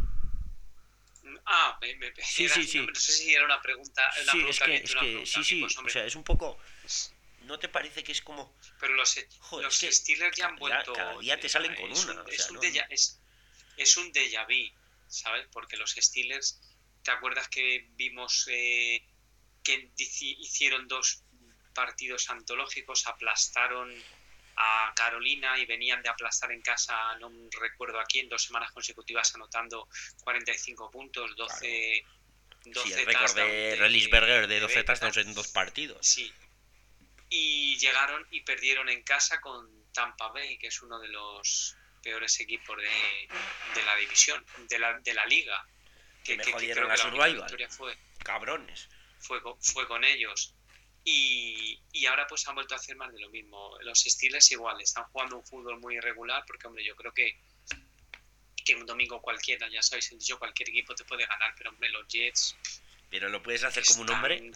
Ah, me, me, Sí, era, sí, sí. no sé si era una pregunta, una Sí, pregunta es que, bien, es una que, pregunta sí, a mí, sí. pues, O hombre. sea, es un poco. ¿No te parece que es como. Pero los, Joder, los es que Steelers ya han cada, vuelto. cada día te salen con Es una. un, O sea, es un no. déjà, es, es un déjà vu, ¿sabes? Porque los Steelers, ¿te acuerdas que vimos eh, que hicieron dos partidos antológicos, aplastaron a Carolina y venían de aplastar en casa, no recuerdo a quién, dos semanas consecutivas anotando cuarenta y cinco puntos, doce, claro. doce Sí, el récord de Redlisberger de doce touchdowns en dos partidos. Sí. Y llegaron y perdieron en casa con Tampa Bay, que es uno de los peores equipos de, de la división, de la, de la liga. Que, que me que, jodieron que la Survival. Fue, Cabrones. Fue, fue con ellos. Y, y ahora pues han vuelto a hacer más de lo mismo. Los Steelers igual, están jugando un fútbol muy irregular, porque hombre, yo creo que que un domingo cualquiera, ya sabéis, dicho, cualquier equipo te puede ganar, pero hombre, los Jets... Pero lo puedes hacer como un hombre...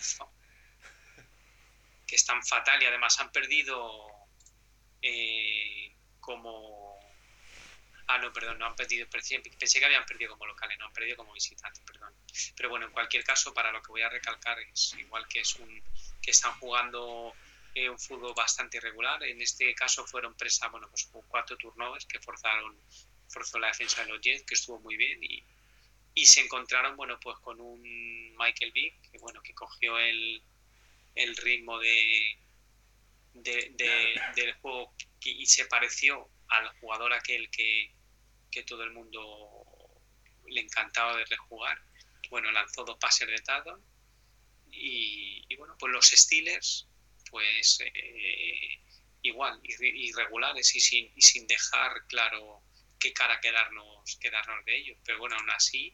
Que están fatal y además han perdido eh, como... Ah, no, perdón, no han perdido, pensé que habían perdido como locales, no han perdido como visitantes, perdón. Pero bueno, en cualquier caso, para lo que voy a recalcar es igual que es un que están jugando eh, un fútbol bastante irregular. En este caso fueron presa, bueno, pues con cuatro turnovers que forzaron, forzó la defensa de los Jets, que estuvo muy bien, y, y se encontraron, bueno, pues con un Michael Vick, que bueno, que cogió el, el ritmo de de, de, del juego y se pareció al jugador aquel que, que todo el mundo le encantaba verle jugar. Bueno, lanzó dos pases de touchdown y, y bueno, pues los Steelers, pues eh, igual, irregulares y sin, y sin dejar claro qué cara quedarnos, quedarnos de ellos. Pero bueno, aún así,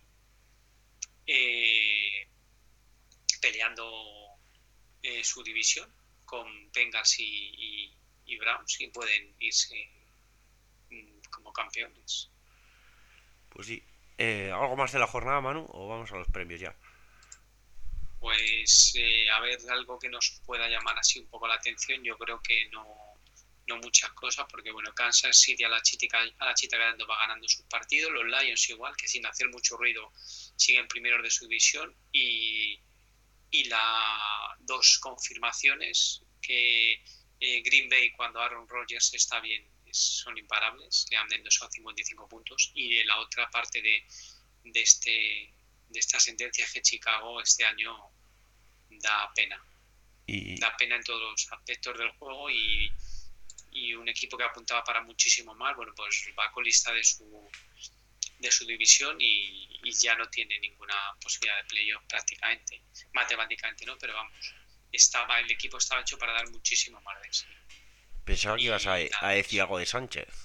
eh, peleando eh, su división con Bengals y, y, y Browns y pueden irse mm, como campeones. Pues sí. Eh, ¿Algo más de la jornada, Manu? ¿O vamos a los premios ya? Pues eh, a ver, algo que nos pueda llamar así un poco la atención, yo creo que no, no muchas cosas, porque bueno, Kansas City a la chita, a la chita ganando, va ganando sus partidos, los Lions igual, que sin hacer mucho ruido siguen primeros de su división, y, y las dos confirmaciones que eh, Green Bay cuando Aaron Rodgers está bien son imparables, le han endosado cincuenta y cinco puntos, y la otra parte de, de, este, de esta sentencia es que Chicago este año da pena, Y da pena en todos los aspectos del juego y, y un equipo que apuntaba para muchísimo más, bueno, pues va colista de su de su división y, y ya no tiene ninguna posibilidad de playoff prácticamente, matemáticamente no, pero vamos, estaba el equipo estaba hecho para dar muchísimo más de sí. pensaba que ibas a, Y a nada, decir algo de Sánchez.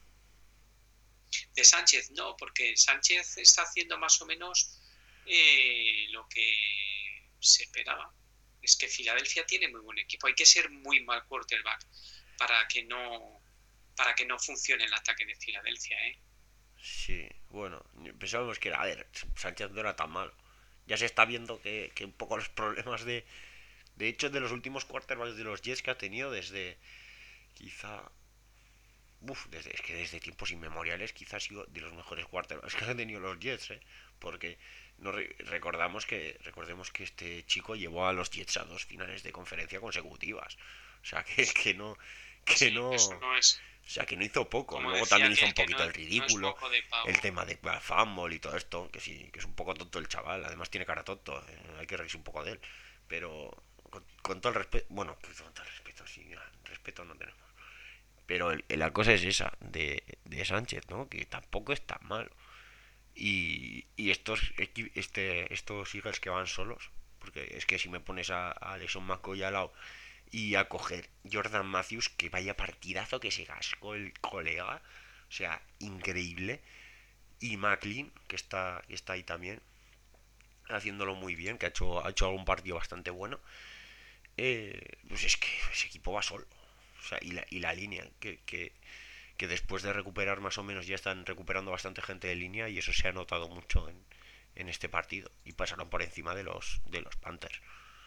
de Sánchez no, porque Sánchez está haciendo más o menos eh, lo que se esperaba. Es que Filadelfia tiene muy buen equipo. Hay que ser muy mal quarterback para que no para que no funcione el ataque de Filadelfia, ¿eh? Sí, bueno, pensábamos que era, a ver, Sánchez no era tan malo. Ya se está viendo que, que un poco los problemas de... De hecho, de los últimos quarterbacks de los Jets que ha tenido desde... Quizá... Uf, desde, es que desde tiempos inmemoriales quizás ha sido de los mejores quarterbacks que han tenido los Jets, ¿eh? Porque no re- recordamos que recordemos que este chico llevó a los Jets a dos finales de conferencia consecutivas. O sea, que, que no... Que Sí, no... eso no es, O sea, que no hizo poco. como Luego decía también hizo un aquel, que no, poquito el no es ridículo. moco de El pavo. tema de fútbol y todo esto. Que sí, que es un poco tonto el chaval. Además tiene cara tonto. eh, Hay que reírse un poco de él. Pero con, con todo el respeto... Bueno, pues con todo el respeto, sí. Respeto no tenemos. Pero el- la cosa es esa de, de Sánchez, ¿no? Que tampoco es tan malo. Y, y estos, equi- este, estos Eagles que van solos. Porque es que si me pones a, a Alexon McCoy al lado y a coger Jordan Matthews, que vaya partidazo que se cascó el colega, o sea, increíble, y McLean, que está, que está ahí también, haciéndolo muy bien, que ha hecho, ha hecho algún partido bastante bueno, eh, pues es que ese equipo va solo. O sea, y la, y la línea, que, que, que después de recuperar más o menos ya están recuperando bastante gente de línea y eso se ha notado mucho en, en este partido y pasaron por encima de los de los Panthers.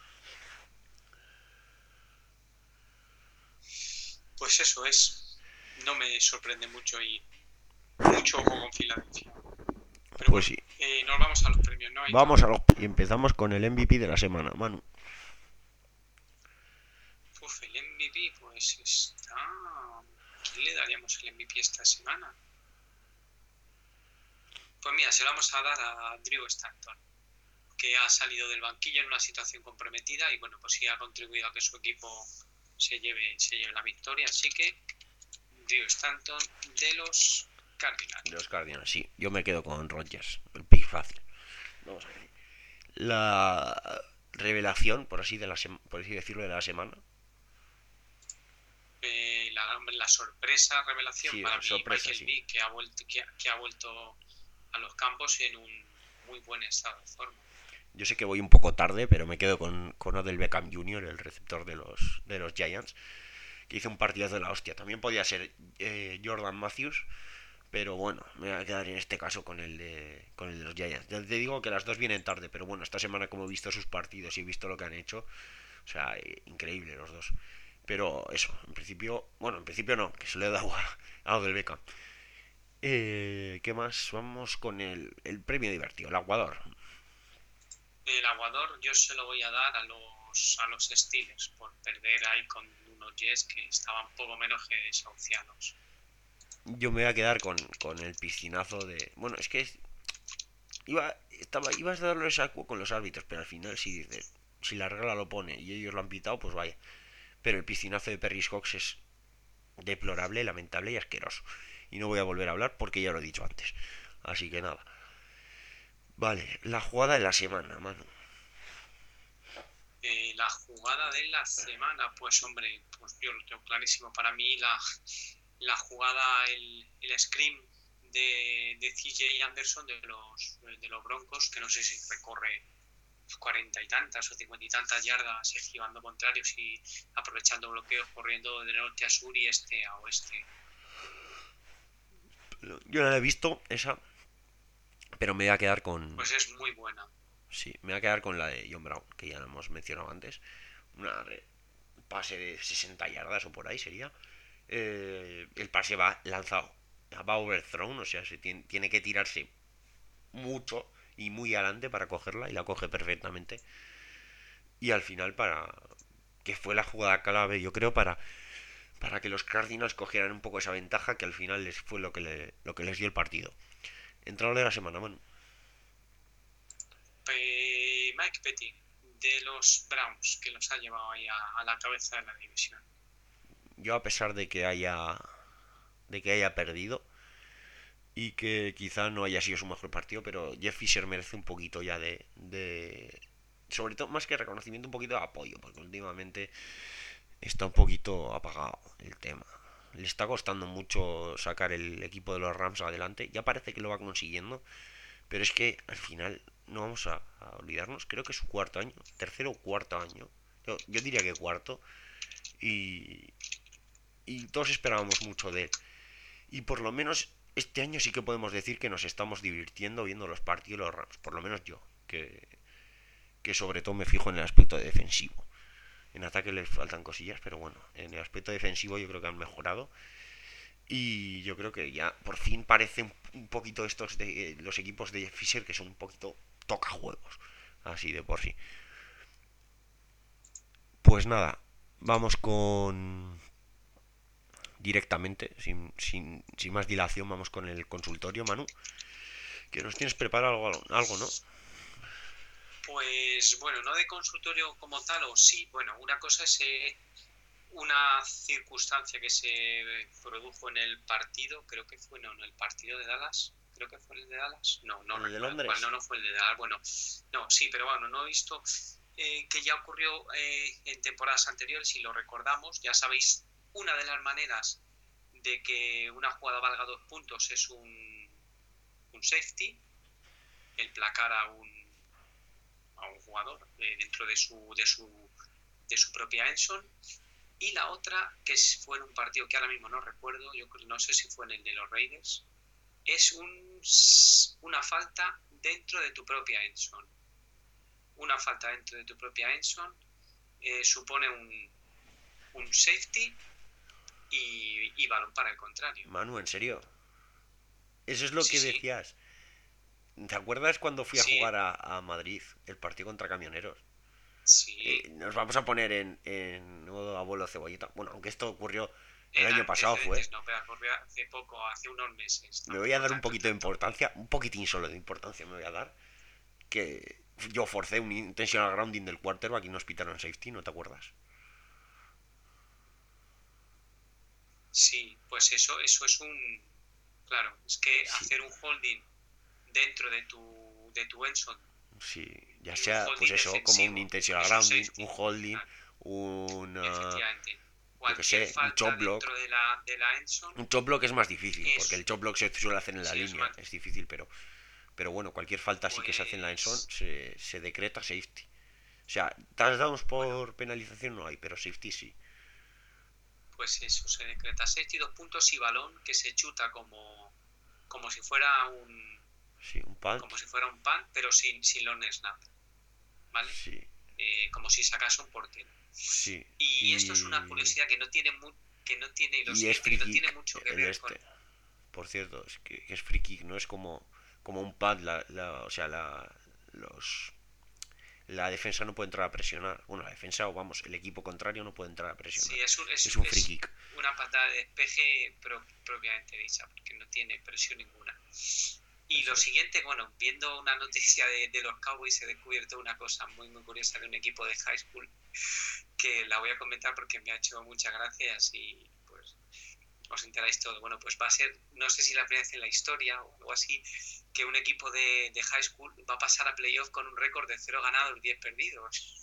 Pues eso es. No me sorprende mucho y mucho ojo con Filadelfia. Pero Pues bueno, sí, eh, nos vamos a los premios, ¿no, Aitor? vamos a los y empezamos con el M V P de la semana, Manu. Uf, el M V P, pues está... ¿A quién le daríamos el M V P esta semana? Pues mira, se lo vamos a dar a Drew Stanton, que ha salido del banquillo en una situación comprometida y bueno, pues sí ha contribuido a que su equipo se lleve, se lleve la victoria. Así que Drew Stanton de los Cardinals. De los Cardinals, sí. Yo me quedo con Rodgers, el pick fácil. Vamos a ver. La revelación, por así, de la por así decirlo, de la semana. Eh, la, la sorpresa revelación Sí, para la mí, sorpresa, Michael sí. Vick, que ha vuelto, que, que ha vuelto a los campos en un muy buen estado de forma. Yo sé que voy un poco tarde, pero me quedo con, con Odell Beckham junior, el receptor de los, de los Giants, que hizo un partidazo de la hostia. También podía ser eh, Jordan Matthews, pero bueno, me voy a quedar en este caso con el de, con el de los Giants. Ya te digo que las dos vienen tarde, pero bueno, esta semana como he visto sus partidos y he visto lo que han hecho, o sea, eh, increíble los dos. Pero eso, en principio, bueno, en principio no, que se le he dado a, a Odell Beckham. Eh, ¿Qué más? Vamos con el, el premio divertido, el aguador. El aguador yo se lo voy a dar a los, a los Steelers por perder ahí con unos Jets que estaban poco menos que desahuciados. Yo me voy a quedar con, con el piscinazo de... Bueno, es que es- iba, estaba, ibas a darle saco con los árbitros, pero al final si, dices, si la regla lo pone y ellos lo han pitado, pues vaya. pero el piscinazo de Perry Cox es deplorable, lamentable y asqueroso. Y no voy a volver a hablar porque ya lo he dicho antes. Así que nada. Vale, la jugada de la semana, mano. Eh, la jugada de la semana, pues hombre, pues yo lo tengo clarísimo. Para mí la, la jugada, el, el scream de, de C J Anderson de los, de los Broncos, que no sé si recorre cuarenta y tantas o cincuenta y tantas yardas esquivando contrarios y aprovechando bloqueos, corriendo de norte a sur y este a oeste. Yo no la he visto, esa, pero me voy a quedar con... Pues es muy buena. Sí, me voy a quedar con la de John Brown, que ya la hemos mencionado antes. Una pase de sesenta yardas o por ahí sería. Eh, el pase va lanzado, va overthrown, o sea, se tiene, tiene que tirarse mucho y muy adelante para cogerla y la coge perfectamente. Y al final para... que fue la jugada clave, yo creo, para para que los Cardinals cogieran un poco esa ventaja que al final les fue lo que, le, lo que les dio el partido. Entrador de la semana, mano. Eh, Mike Petty, de los Browns, que los ha llevado ahí a, a la cabeza de la división. Yo a pesar de que haya de que haya perdido y que quizá no haya sido su mejor partido, pero Jeff Fisher merece un poquito ya de, de sobre todo más que reconocimiento, un poquito de apoyo, porque últimamente está un poquito apagado el tema. Le está costando mucho sacar el equipo de los Rams adelante. Ya parece que lo va consiguiendo, pero es que al final no vamos a, a olvidarnos. Creo que es su cuarto año, tercero o cuarto año. Yo, yo diría que cuarto. Y, y todos esperábamos mucho de él. Y por lo menos este año sí que podemos decir que nos estamos divirtiendo viendo los partidos de los Rams. Por lo menos yo, que, que sobre todo me fijo en el aspecto defensivo. En ataque les faltan cosillas, pero bueno, en el aspecto defensivo yo creo que han mejorado. Y yo creo que ya por fin parecen un poquito estos de eh, los equipos de Fisher que son un poquito tocajuegos. Así de por sí. Pues nada, vamos con... Directamente, sin, sin, sin más dilación, vamos con el consultorio, Manu. Que nos tienes preparado algo, algo, ¿no? Pues bueno, no de consultorio como tal, o sí, bueno, una cosa es eh, una circunstancia que se produjo en el partido, creo que fue, no, en el partido de Dallas, creo que fue el de Dallas, no, no ¿El de recuerdo Londres? cuál, no, no fue el de Dallas, bueno, no, sí, pero bueno, no he visto eh, que ya ocurrió eh, en temporadas anteriores, si lo recordamos, ya sabéis, una de las maneras de que una jugada valga dos puntos es un, un safety, el placar a un, a un jugador eh, dentro de su, de su de su propia Enson, y la otra, que fue en un partido que ahora mismo no recuerdo, yo no sé si fue en el de los Raiders, es un, una falta dentro de tu propia Enson. Una falta dentro de tu propia Enson eh, supone un, un safety y, y balón para el contrario. Manu, ¿en serio? Eso es lo Sí, que sí. decías. ¿Te acuerdas cuando fui a Sí, jugar a, a Madrid el partido contra Camioneros? sí. Eh, nos vamos a poner en, en modo abuelo cebolleta. Bueno, aunque esto ocurrió el En año pasado, fue. antecedentes, no, pero ocurrió hace poco, hace unos meses. Me voy a dar un Tanto, poquito de tanto. importancia, un poquitín solo de importancia me voy a dar. Que yo forcé un intentional grounding del quarterback y nos pitaron safety, ¿no te acuerdas? Sí, pues eso, eso es un... Claro, es que Sí, hacer un holding dentro de tu, de tu Enson sí. Ya y un sea, pues holding eso, como un defensivo intentional es un grounding, safety. un holding, Claro, un... Uh, efectivamente. yo que Cualquier sé, un falta chop block. dentro de la, de la Enson Un chop block es más difícil, porque el es... chop block se suele hacer en la Sí, es línea, más... es difícil, pero pero bueno, cualquier falta así que se hace en la endzone Pues... se, se decreta safety. O sea, touchdowns Bueno, por penalización no hay, pero safety sí. pues eso, se decreta safety, dos puntos y balón que se chuta como, como si fuera un... Sí, un punt. Como si fuera un pan, pero sin, sin long snap. ¿Vale? Sí, Eh, como si sacase un portero. sí. Y esto es una Y, curiosidad que no tiene mu que no tiene lo y es siguiente free que no tiene kick mucho que el ver con este. Por cierto, es que, que es free kick, no es como, como un punt. La, la, o sea, la, los, la defensa no puede entrar a presionar. Bueno, la defensa o vamos, el equipo contrario no puede entrar a presionar. sí es un, es, Es un free es kick. una patada de despeje pro, propiamente dicha porque no tiene presión ninguna. Y Eso lo es. siguiente, bueno, viendo una noticia de, de los Cowboys he descubierto una cosa muy muy curiosa de un equipo de high school que la voy a comentar porque me ha hecho muchas gracias y pues os enteráis todo. Bueno, pues va a ser, no sé si la primera vez en la historia o algo así, que un equipo de, de high school va a pasar a playoff con un récord de cero ganados, diez perdidos.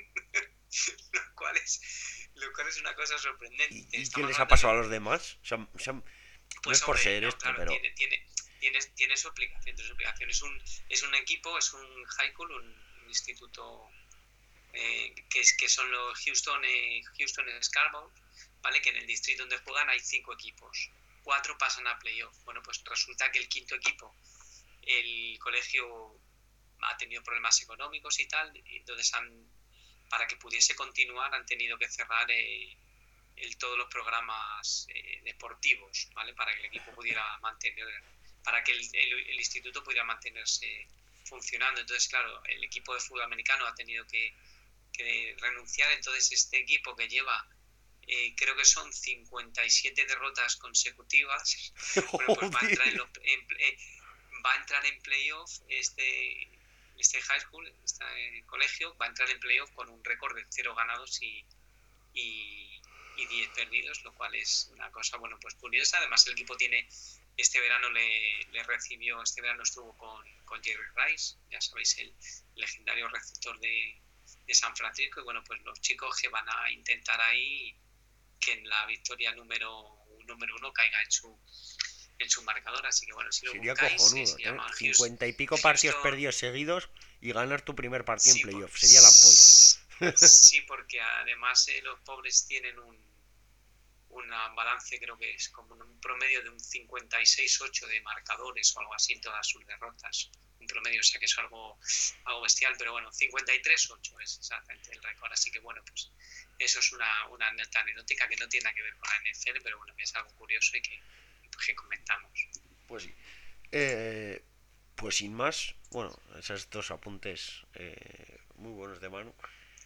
lo, cual es, lo cual es una cosa sorprendente. ¿Y, y qué Estamos les ha hablando pasado a de los demás? O sea, o sea, no Pues es por hombre, ser no, esto, claro, pero... tiene, tiene, tiene, tiene su aplicación, tiene su aplicación. Es un, es un equipo, es un high school, un, un instituto eh, que, es, que son los Houston, eh, Houston Scarborough, ¿vale? Que en el distrito donde juegan hay cinco equipos. Cuatro pasan a playoff. Bueno, pues resulta que el quinto equipo, el colegio ha tenido problemas económicos y tal, y entonces han, para que pudiese continuar han tenido que cerrar eh, el, todos los programas eh, deportivos, ¿vale? Para que el equipo pudiera mantener, para que el, el, el instituto pudiera mantenerse funcionando. Entonces, claro, el equipo de fútbol americano ha tenido que, que renunciar. Entonces, este equipo que lleva, eh, creo que son cincuenta y siete derrotas consecutivas, bueno, pues va a entrar en, los, en, eh, va a entrar en playoff este, este high school, este colegio, va a entrar en playoff con un récord de cero ganados y, y, y diez perdidos, lo cual es una cosa, bueno, pues curiosa. Además, el equipo tiene, este verano le, le recibió, este verano estuvo con, con Jerry Rice, ya sabéis, el legendario receptor de, de San Francisco, y bueno, pues los chicos que van a intentar ahí que en la victoria número, número uno caiga en su en su marcador, así que bueno, si lo Sería buscáis, cojonudo, se ¿eh? llama cincuenta y pico Houston, partidos perdidos seguidos y ganar tu primer partido sí, en playoff. por, Sería la polla. sí, porque además eh, los pobres tienen un una balance, creo que es como un promedio de un cincuenta y seis ocho de marcadores o algo así en todas sus derrotas, un promedio, o sea que es algo, algo bestial, pero bueno, cincuenta y tres ocho es exactamente el récord, así que bueno, pues eso es una, una anécdota anecdótica que no tiene nada que ver con la N F L, pero bueno, que es algo curioso y que, que comentamos. Pues sí. Eh, pues sin más, bueno, esos dos apuntes eh, muy buenos de mano.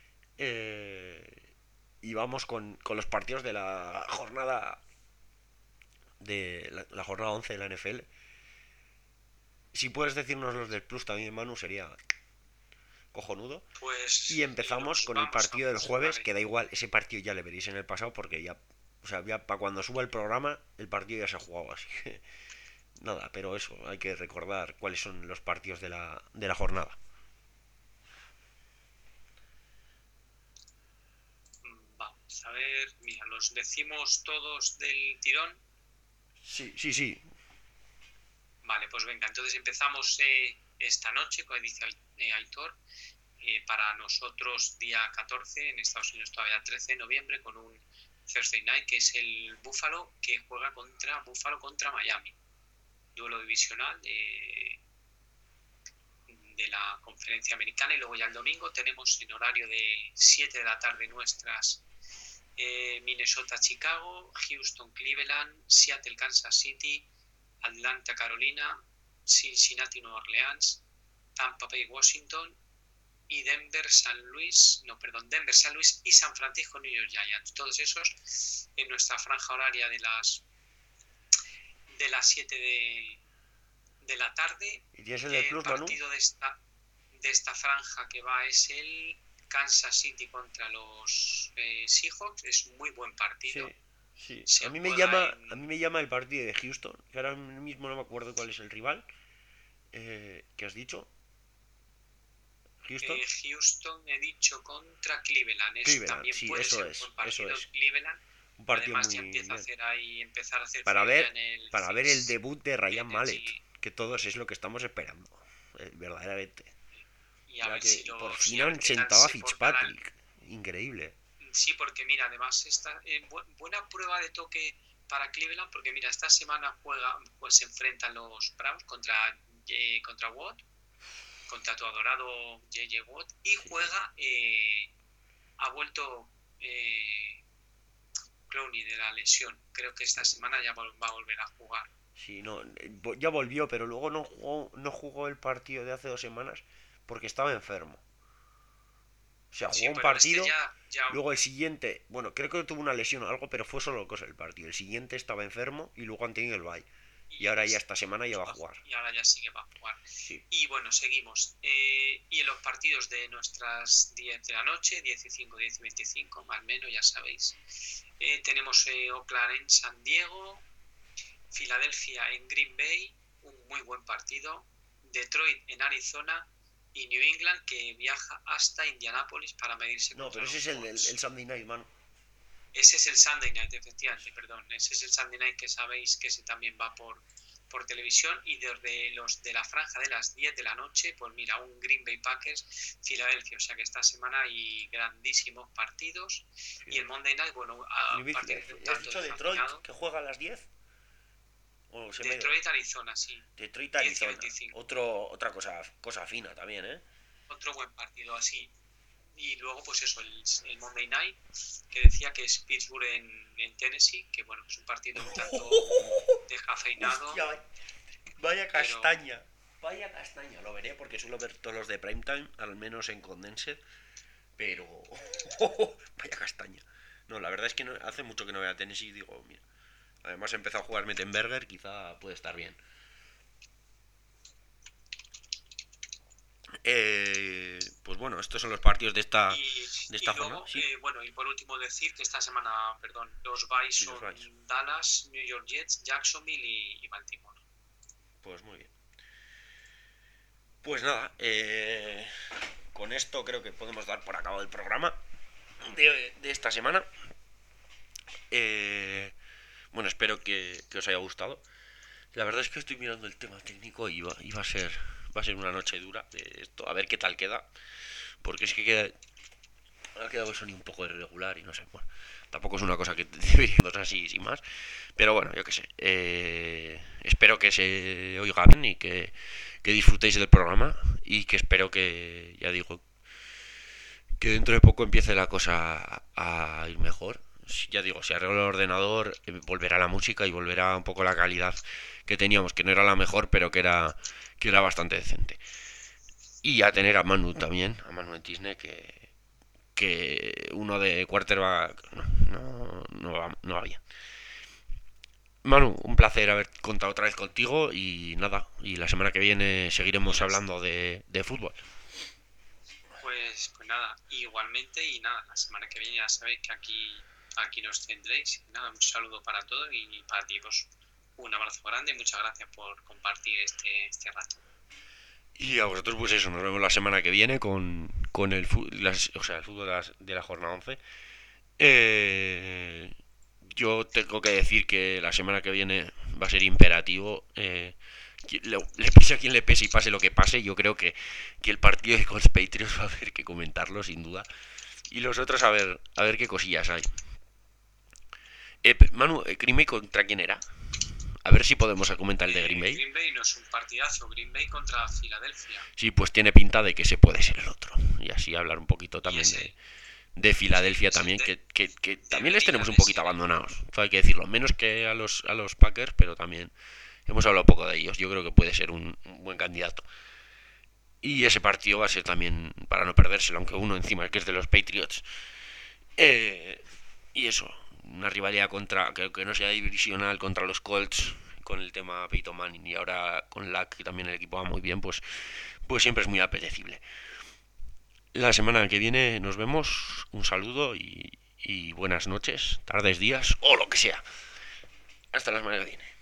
Eh, y vamos con, con los partidos de la jornada de la, la jornada once de la N F L. Si puedes decirnos los del Plus también, Manu, sería cojonudo. Pues Y empezamos con el partido del jueves, vale. que da igual, ese partido ya le veréis en el pasado porque ya, o sea, ya para cuando suba el programa, el partido ya se ha jugado, así que nada, pero eso, hay que recordar cuáles son los partidos de la, de la jornada. Vamos a ver, mira, los decimos todos del tirón. Sí, sí, sí. Vale, pues venga, entonces empezamos eh, esta noche, como dice eh, Aitor, eh, para nosotros día catorce, en Estados Unidos todavía trece de noviembre, con un Thursday Night, que es el Buffalo, que juega contra Buffalo contra Miami. Duelo divisional de, de la conferencia americana, y luego ya el domingo tenemos en horario de siete de la tarde nuestras eh, Minnesota Chicago, Houston Cleveland, Seattle Kansas City, Atlanta Carolina, Cincinnati Nueva Orleans, Tampa Bay Washington y Denver San Luis, no perdón, Denver San Luis y San Francisco New York Giants. Todos esos en nuestra franja horaria de las de las siete de, de la tarde. ¿Y tienes el del Plus, el partido de esta, de esta franja que va es el Kansas City contra los eh, Seahawks. Es muy buen partido. Sí, sí. A mí me llama, en... a mí me llama el partido de Houston, que ahora mismo no me acuerdo cuál es el rival. Eh, ¿Qué has dicho? Houston. Eh, Houston he dicho contra Cleveland. Eso Cleveland, también sí, puede eso ser es, un buen partido. Eso es. Cleveland. Un partido Además muy ya empieza bien. a hacer ahí, empezar a hacer para ver, en el para ver el debut de Ryan Mallett, el... que todos es lo que estamos esperando, eh, verdaderamente. Y a ya ver que si lo, por fin si han sentado a Fitzpatrick. El... Increíble. Sí, porque mira, además está eh, bu buena prueba de toque para Cleveland, porque mira, esta semana juega, pues se enfrentan los Browns contra eh, contra Watt, contra tu adorado J J Watt, y juega, eh, ha vuelto eh, Clowney de la lesión. Creo que esta semana ya va a volver a jugar. Sí, no, ya volvió, pero luego no jugó, no jugó el partido de hace dos semanas porque estaba enfermo. O sea, jugó sí, un partido, este ya, ya... luego el siguiente, bueno, creo que tuvo una lesión o algo, pero fue solo cosa el partido. El siguiente estaba enfermo y luego han tenido el bye. Y ahora ya esta semana ya va a jugar. Y ahora ya sí que va a jugar. Sí. Y bueno, seguimos. Eh, y en los partidos de nuestras diez de la noche, diez y cinco, diez y veinticinco, más o menos, ya sabéis. Eh, tenemos eh, Oakland en San Diego, Filadelfia en Green Bay, un muy buen partido. Detroit en Arizona y New England que viaja hasta Indianápolis para medirse No, contra pero ese los es el, el, Colts. el Sunday Night, man. Ese es el Sunday Night, efectivamente, perdón. Ese es el Sunday Night que sabéis que ese también va por, por televisión. Y desde los de la franja de las diez de la noche, pues mira, un Green Bay Packers, Filadelfia. O sea que esta semana hay grandísimos partidos. Sí. Y el Monday Night, bueno, a partir de ¿has dicho Detroit que juega a las diez? ¿O se Detroit, Arizona, sí. Detroit, Arizona. Otro, otra cosa, cosa fina también, ¿eh? Otro buen partido, así. Y luego, pues eso, el, el Monday Night, que decía que es Pittsburgh en, en Tennessee, que bueno, es un partido un tanto descafeinado. Hostia, vaya, vaya castaña. Pero... Vaya castaña, lo veré porque suelo ver todos los de Primetime, al menos en Condensed, pero... vaya castaña. No, la verdad es que no, hace mucho que no veo a Tennessee y digo, mira, además he empezado a jugar Mettenberger, quizá puede estar bien. Eh, pues bueno, estos son los partidos de esta, y, de esta y luego, forma. ¿Sí? Eh, bueno, y por último decir que esta semana, perdón, los Buys sí, son los Dallas, New York Jets, Jacksonville y, y Baltimore. Pues muy bien. Pues nada, eh, con esto creo que podemos dar por acabado el programa de, de esta semana. Eh, bueno, espero que, que os haya gustado. La verdad es que estoy mirando el tema técnico y va, y va a ser... Va a ser una noche dura de esto, a ver qué tal queda. Porque es que queda, ha quedado el sonido un poco irregular y no sé, bueno, tampoco es una cosa que debería ser así sin más. Pero bueno, yo qué sé. Eh, espero que se oiga bien y que, que disfrutéis del programa. Y que espero que, ya digo, que dentro de poco empiece la cosa a, a ir mejor. Ya digo, si arreglo el ordenador, volverá la música y volverá un poco la calidad que teníamos, que no era la mejor, pero que era... que era bastante decente. Y a tener a Manu también, a Manu en Disney, que, que uno de quarterback no, no, no, va, no va bien. Manu, un placer haber contado otra vez contigo y nada, y la semana que viene seguiremos hablando de, de fútbol. Pues, pues nada, igualmente y nada, la semana que viene ya sabéis que aquí, aquí nos tendréis. Nada, un saludo para todos y para ti, pues, un abrazo grande y muchas gracias por compartir este, este rato. Y a vosotros pues eso, nos vemos la semana que viene con, con el, las, o sea, el fútbol de, las, de la jornada once. Eh, yo tengo que decir que la semana que viene va a ser imperativo. Eh, le, le pese a quien le pese y pase lo que pase, yo creo que, que el partido de Colts Patriots va a haber que comentarlo sin duda. Y los otros a ver, a ver qué cosillas hay. Eh, Manu, ¿Green Bay contra quién era? A ver si podemos comentar el de Green Bay. Eh, Green Bay no es un partidazo, Green Bay contra Filadelfia. Sí, pues tiene pinta de que ese puede ser el otro. Y así hablar un poquito también ese, de, de Filadelfia ese, también, de, que, que, que también les tenemos un poquito abandonados. Hay que decirlo, menos que a los, a los Packers, pero también hemos hablado poco de ellos. Yo creo que puede ser un, un buen candidato. Y ese partido va a ser también para no perdérselo, aunque uno encima que es de los Patriots. Eh, y eso, una rivalidad contra, que, que no sea divisional, contra los Colts, con el tema Peyton Manning y ahora con Luck, que también el equipo va muy bien, pues, pues siempre es muy apetecible. La semana que viene nos vemos, un saludo y, y buenas noches, tardes, días o lo que sea. Hasta la semana que viene.